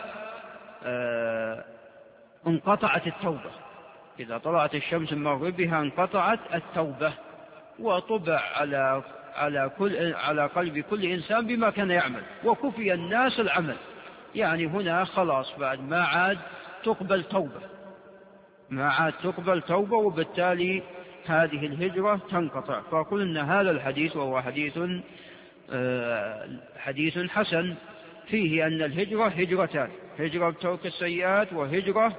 انقطعت التوبة، إذا طلعت الشمس من مغربها انقطعت التوبة، وطبع على قلب كل إنسان بما كان يعمل، وكفي الناس العمل. يعني هنا خلاص بعد ما عاد تقبل توبة، ما عاد تقبل توبة، وبالتالي هذه الهجرة تنقطع. فقلنا هذا الحديث وهو حديث حسن فيه أن الهجرة هجرتان: هجرة بترك السيئات وهجرة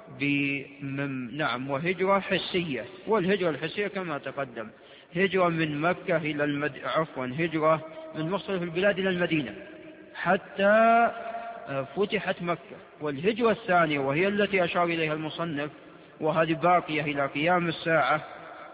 وهجرة حسية. والهجرة الحسية كما تقدم هجرة من مكة إلى هجرة من مختلف البلاد إلى المدينة حتى فتحت مكة. والهجرة الثانية وهي التي أشار إليها المصنف وهذه باقية إلى قيام الساعة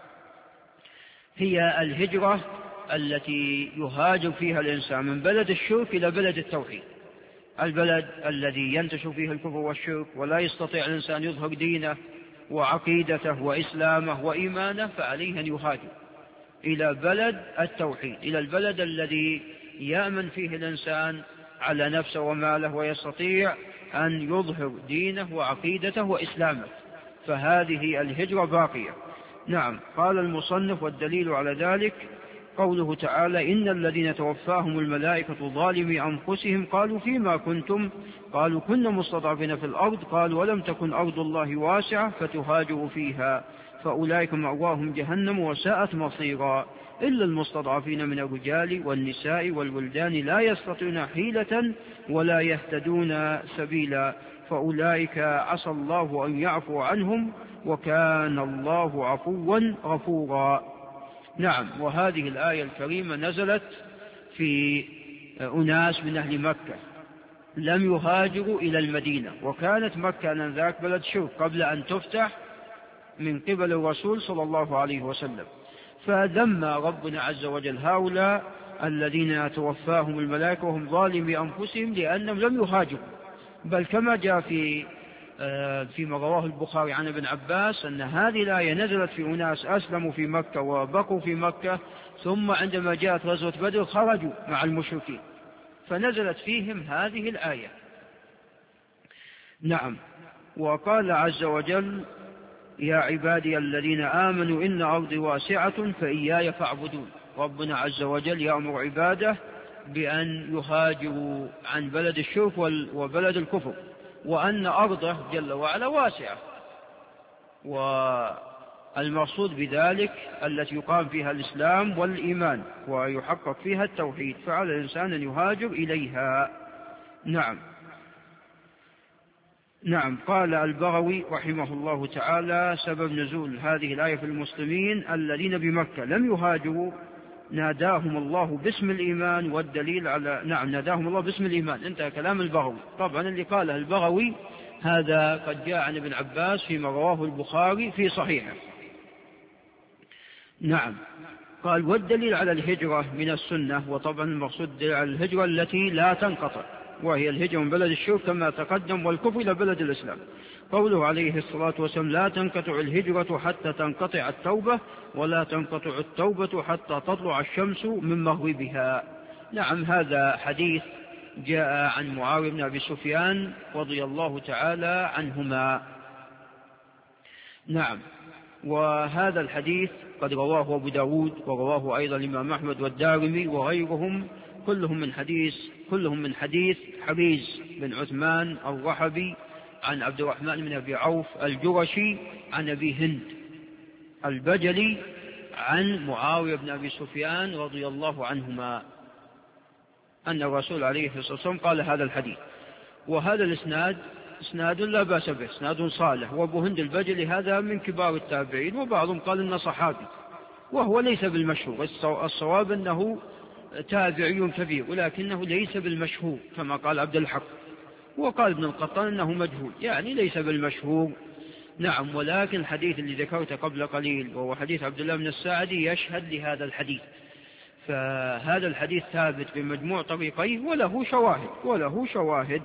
هي الهجرة التي يهاجر فيها الإنسان من بلد الشرك إلى بلد التوحيد، البلد الذي ينتشر فيه الكفر والشرك ولا يستطيع الإنسان يظهر دينه وعقيدته وإسلامه وإيمانه، فعليه أن يهاجر إلى بلد التوحيد، إلى البلد الذي يأمن فيه الإنسان على نفسه وماله ويستطيع أن يظهر دينه وعقيدته وإسلامه. فهذه الهجرة باقية. نعم. قال المصنف: والدليل على ذلك قوله تعالى: إن الذين توفاهم الملائكة ظالمي أنفسهم قالوا فيما كنتم؟ قالوا كنا مستضعفين في الأرض. قالوا ولم تكن أرض الله واسعة فتهاجروا فيها فأولئك مأواهم جهنم وساءت مصيرا إلا المستضعفين من الرجال والنساء والولدان لا يستطيعون حيلة ولا يهتدون سبيلا فأولئك عسى الله أن يعفو عنهم وكان الله عفوا غفورا. نعم. وهذه الآية الكريمة نزلت في أناس من أهل مكة لم يهاجروا إلى المدينة، وكانت مكة آنذاك بلد شرك قبل أن تفتح من قبل الرسول صلى الله عليه وسلم. فذم ربنا عز وجل هؤلاء الذين توفاهم الملائكة وهم ظالمي أنفسهم لأنهم لم يهاجروا، بل كما جاء فيما رواه البخاري عن ابن عباس أن هذه الآية نزلت في أناس أسلموا في مكة وبقوا في مكة، ثم عندما جاءت غزوة بدر خرجوا مع المشركين فنزلت فيهم هذه الآية. نعم. وقال عز وجل: يا عبادي الذين آمنوا إن أرضي واسعة فإياي فاعبدون. ربنا عز وجل يأمر عباده بأن يهاجروا عن بلد الشرك وبلد الكفر، وأن أرضه جل وعلا واسعة، والمقصود بذلك التي يقام فيها الإسلام والإيمان ويحقق فيها التوحيد، فعلى الإنسان أن يهاجر إليها. نعم. نعم. قال البغوي رحمه الله تعالى: سبب نزول هذه الآية في المسلمين الذين بمكة لم يهاجروا ناداهم الله باسم الإيمان، والدليل على ناداهم الله باسم الإيمان. انتهى كلام البغوي. طبعا اللي قاله البغوي هذا قد جاء عن ابن عباس فيما رواه البخاري في صحيحه. نعم. قال: والدليل على الهجرة من السنة، وطبعا المقصود على الهجرة التي لا تنقطع وهي الهجرة من بلد الشرك كما تقدم والكفر إلى بلد الإسلام، قوله عليه الصلاة والسلام: لا تنقطع الهجرة حتى تنقطع التوبة ولا تنقطع التوبة حتى تطلع الشمس من مغربها. نعم. هذا حديث جاء عن معاوية بن أبي سفيان رضي الله تعالى عنهما. نعم. وهذا الحديث قد رواه أبو داود ورواه أيضا الإمام أحمد والدارمي وغيرهم كلهم من حديث حبيز بن عثمان الرحبي عن عبد الرحمن بن أبي عوف الجرشي عن أبي هند البجلي عن معاوية بن أبي سفيان رضي الله عنهما أن الرسول عليه الصلاة والسلام قال هذا الحديث. وهذا الإسناد إسناد لا بأس به، إسناد صالح. وأبو هند البجلي هذا من كبار التابعين، وبعضهم قال إنه صحابي وهو ليس بالمشهور. الصواب أنه تابعي كبير ولكنه ليس بالمشهور كما قال عبد الحق، وقال ابن القطان أنه مجهول يعني ليس بالمشهور. نعم. ولكن الحديث اللي ذكرته قبل قليل وهو حديث عبد الله بن الساعدي يشهد لهذا الحديث، فهذا الحديث ثابت بمجموع طريقيه وله شواهد.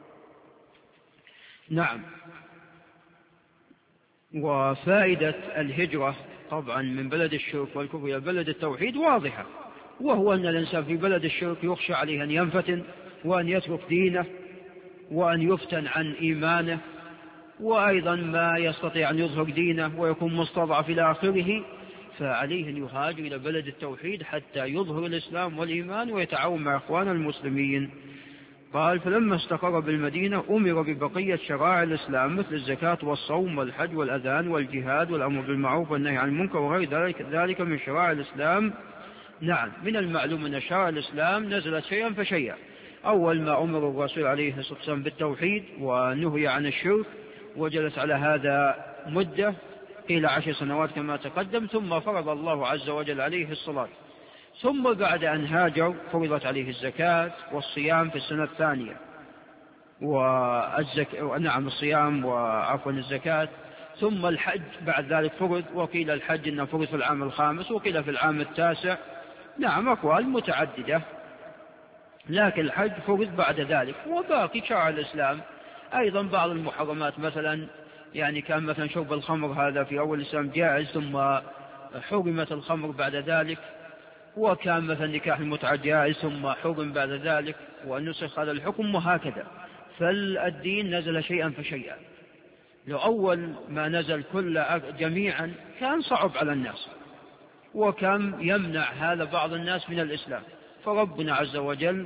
نعم. وفائدة الهجرة طبعا من بلد الشرك والكفر إلى بلد التوحيد واضحة، وهو أن الإنسان في بلد الشرك يخشى عليه أن ينفتن وأن يترك دينه وأن يفتن عن إيمانه، وأيضا ما يستطيع أن يظهر دينه ويكون مستضعف إلى آخره، فعليه أن يهاجر إلى بلد التوحيد حتى يظهر الإسلام والإيمان ويتعاون مع إخوان المسلمين. قال فلما استقر بالمدينة أمر ببقية شرائع الإسلام مثل الزكاة والصوم والحج والأذان والجهاد والأمر بالمعروف والنهي عن المنكر وغير ذلك من شرائع الإسلام. نعم، من المعلوم أن شرائع الإسلام نزلت شيئا فشيئا. أول ما أمر الرسول عليه الصلاة والسلام بالتوحيد ونهي عن الشرك، وجلس على هذا مدة قيل 10 سنوات كما تقدم، ثم فرض الله عز وجل عليه الصلاة، ثم بعد أن هاجر فرضت عليه الزكاة والصيام في السنة الثانية، الصيام وعفوا الزكاة، ثم الحج بعد ذلك فرض، وقيل الحج إنه فرض في العام الخامس وقيل في العام التاسع. نعم، أقوال متعددة، لكن الحج فرض بعد ذلك. وباقي شرع الإسلام أيضا بعض المحرمات، مثلا يعني كان مثلا شرب الخمر هذا في أول الإسلام جائز، ثم حرمت الخمر بعد ذلك، وكان مثلا نكاح المتعة جائز ثم حرم بعد ذلك ونسخ هذا الحكم، وهكذا. فالدين نزل شيئا فشيئا. لو أول ما نزل كل جميعا كان صعب على الناس، وكم يمنع هذا بعض الناس من الإسلام، فربنا عز وجل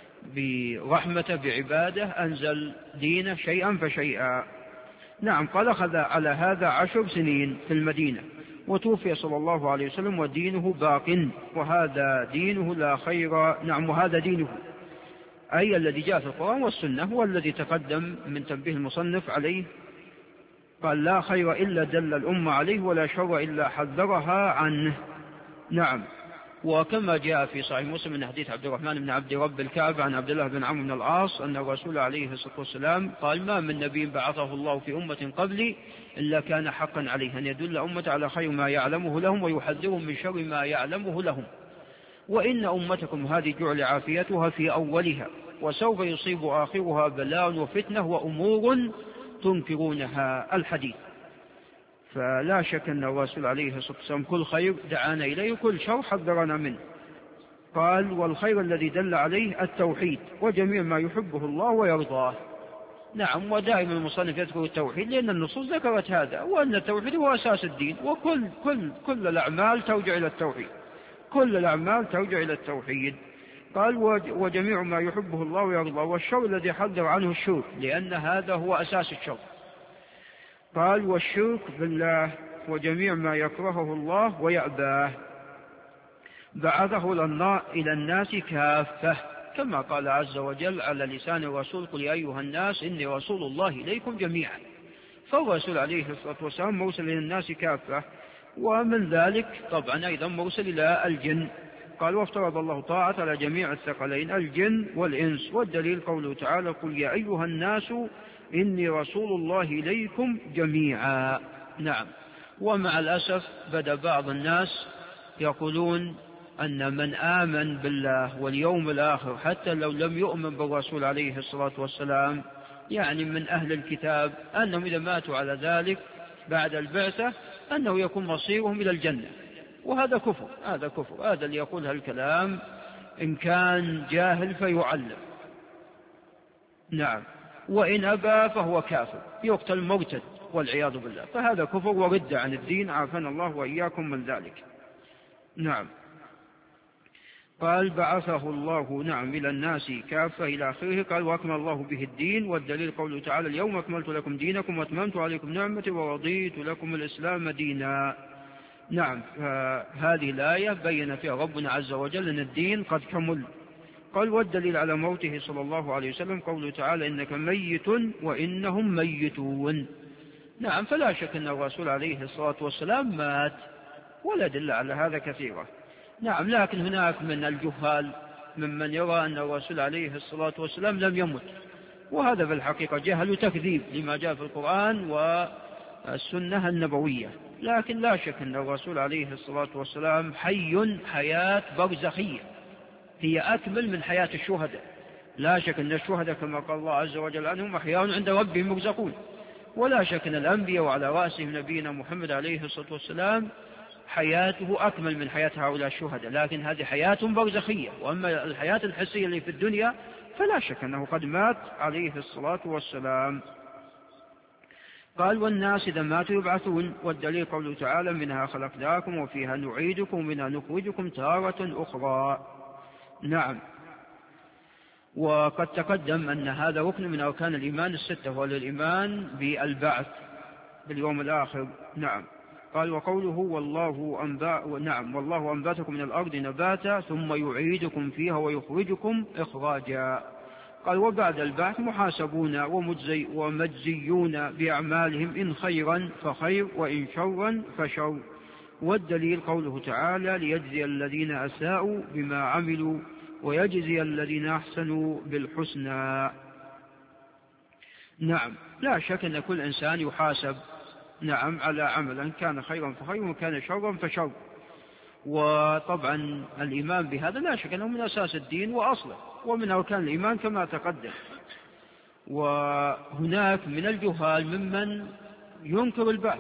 برحمته بعباده أنزل دينه شيئا فشيئا. نعم، قال أخذ على هذا 10 سنين في المدينة، وتوفي صلى الله عليه وسلم ودينه باق، وهذا دينه لا خير. نعم، وهذا دينه أي الذي جاء في القرآن والسنة، هو الذي تقدم من تنبيه المصنف عليه. قال لا خير إلا دل الأمة عليه، ولا شر إلا حذرها عنه. نعم، وكما جاء في صحيح مسلم من حديث عبد الرحمن بن عبد رب الكعبة عن عبد الله بن عمرو بن العاص أن الرسول عليه الصلاة والسلام قال ما من نبي بعثه الله في أمة قبلي إلا كان حقا عليه أن يدل أمة على خير ما يعلمه لهم ويحذرهم من شر ما يعلمه لهم، وإن أمتكم هذه جعل عافيتها في أولها، وسوف يصيب آخرها بلاء وفتنة وأمور تنكرونها. الحديث. فلا شك أن الرسول عليه الصلاة والسلام كل خير دعانا إليه، كل شر حذرنا منه. قال والخير الذي دل عليه التوحيد وجميع ما يحبه الله ويرضاه. نعم، ودائما المصنف يذكر التوحيد لأن النصوص ذكرت هذا، وأن التوحيد هو أساس الدين، وكل الأعمال ترجع إلى التوحيد، كل الأعمال ترجع إلى التوحيد. قال وجميع ما يحبه الله ويرضاه، والشر الذي حذر عنه الشرك لأن هذا هو أساس الشر. قال والشرك بالله وجميع ما يكرهه الله ويأباه، بعثه إلى الناس كافة، كما قال عز وجل على لسان الرسول قل يا أيها الناس إني رسول الله إليكم جميعا. فالرسول عليه الصلاة والسلام مرسل إلى الناس كافة، ومن ذلك طبعا أيضا مرسل إلى الجن. قال وافترض الله طاعة على جميع الثقلين الجن والإنس، والدليل قوله تعالى قل يا أيها الناس إني رسول الله إليكم جميعا. نعم، ومع الأسف بدأ بعض الناس يقولون أن من آمن بالله واليوم الآخر حتى لو لم يؤمن بالرسول عليه الصلاة والسلام، يعني من أهل الكتاب، أنهم إذا ماتوا على ذلك بعد البعثة أنه يكون مصيرهم إلى الجنة، وهذا كفر. هذا اللي يقول هالكلام إن كان جاهل فيعلم. نعم، وإن أبى فهو كافر يقتل مرتد والعياذ بالله، فهذا كفر ورد عن الدين، عافانا الله وإياكم من ذلك. نعم. قال بعثه الله إلى الناس كافة إلى آخره. قال وأكمل الله به الدين، والدليل قوله تعالى اليوم أكملت لكم دينكم وأتممت عليكم نعمتي ورضيت لكم الإسلام دينا. نعم، هذه الآية بين فيها ربنا عز وجل أن الدين قد كمل. قال والدليل على موته صلى الله عليه وسلم قوله تعالى إنك ميت وإنهم ميتون. نعم، فلا شك أن الرسول عليه الصلاة والسلام مات، ولا دل على هذا كثيرا. نعم، لكن هناك من الجهال ممن يرى أن الرسول عليه الصلاة والسلام لم يمت، وهذا في الحقيقة جهل وتكذيب لما جاء في القرآن والسنة النبوية. لكن لا شك أن الرسول عليه الصلاة والسلام حي حياة برزخية هي أكمل من حياة الشهداء. لا شك أن الشهداء كما قال الله عز وجل عنهم أحياء عند ربهم يرزقون، ولا شك أن الأنبياء وعلى رأسهم نبينا محمد عليه الصلاة والسلام حياته أكمل من حياة هؤلاء الشهداء، لكن هذه حياة برزخية. وأما الحياة الحسية اللي في الدنيا فلا شك أنه قد مات عليه الصلاة والسلام. قال والناس إذا ماتوا يبعثون، والدليل قوله تعالى منها خلقناكم وفيها نعيدكم ومنها نخرجكم تارة أخرى. نعم. وقد تقدم أن هذا ركن من أركان الإيمان الستة، وهو الإيمان بالبعث باليوم الآخر. نعم. قال وقوله والله أنباتكم من الأرض نباتا ثم يعيدكم فيها ويخرجكم إخراجا. قال وبعد البعث محاسبون ومجزيون بأعمالهم إن خيرا فخير وإن شرا فشر. والدليل قوله تعالى ليجزي الذين أساءوا بما عملوا ويجزي الذين أحسنوا بالحسنى. نعم، لا شك أن كل إنسان يحاسب نعم على عملا كان خيرا فخير وكان شرا فشر. وطبعا الإيمان بهذا لا شك أنه من أساس الدين وأصله ومن أركان الإيمان كما تقدم. وهناك من الجهال ممن ينكر البعث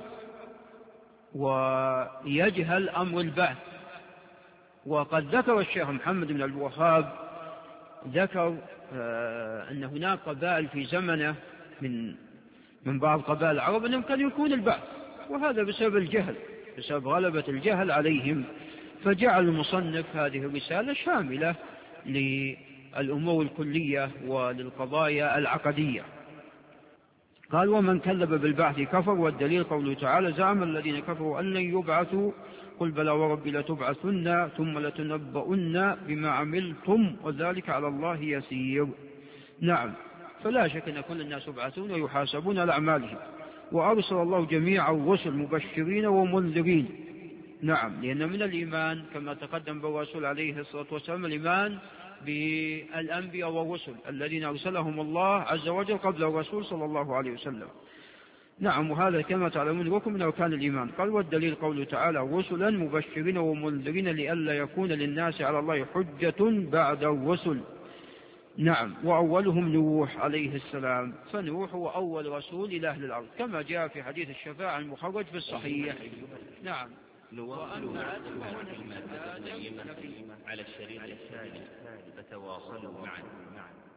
ويجهل أمر البعث. وقد ذكر الشيخ محمد بن عبد الوهاب ذكر أن هناك قبائل في زمنه من بعض قبائل العرب أنهم كانوا ينكرون البعث، وهذا بسبب الجهل، بسبب غلبة الجهل عليهم. فجعل المصنف هذه الرسالة شاملة للأمور الكلية وللقضايا العقدية. قال ومن كذب بالبعث كفر. والدليل قوله تعالى زعم الذين كفروا أن لن يبعثوا قل بلى وربي لتبعثن ثم لتنبؤن بما عملتم وذلك على الله يسير. نعم، فلا شك أن كل الناس يبعثون ويحاسبون على أعمالهم. وأرسل الله جميع الرسل مبشرين ومنذرين. نعم، لأن من الإيمان كما تقدم بالرسول عليه الصلاة والسلام الإيمان بالأنبياء والرسل الذين أرسلهم الله عز وجل قبل الرسول صلى الله عليه وسلم. نعم، وهذا كما تعلمون ركن من أركان الإيمان. قال والدليل قوله تعالى رسلا مبشرين ومنذرين لئلا يكون للناس على الله حجة بعد الرسل. نعم، وأولهم نوح عليه السلام، فنوح هو أول رسول إلى أهل الأرض كما جاء في حديث الشفاعة المخرج في الصحيح. نعم. نواصل على الشريط الثاني فتواصلوا معنا.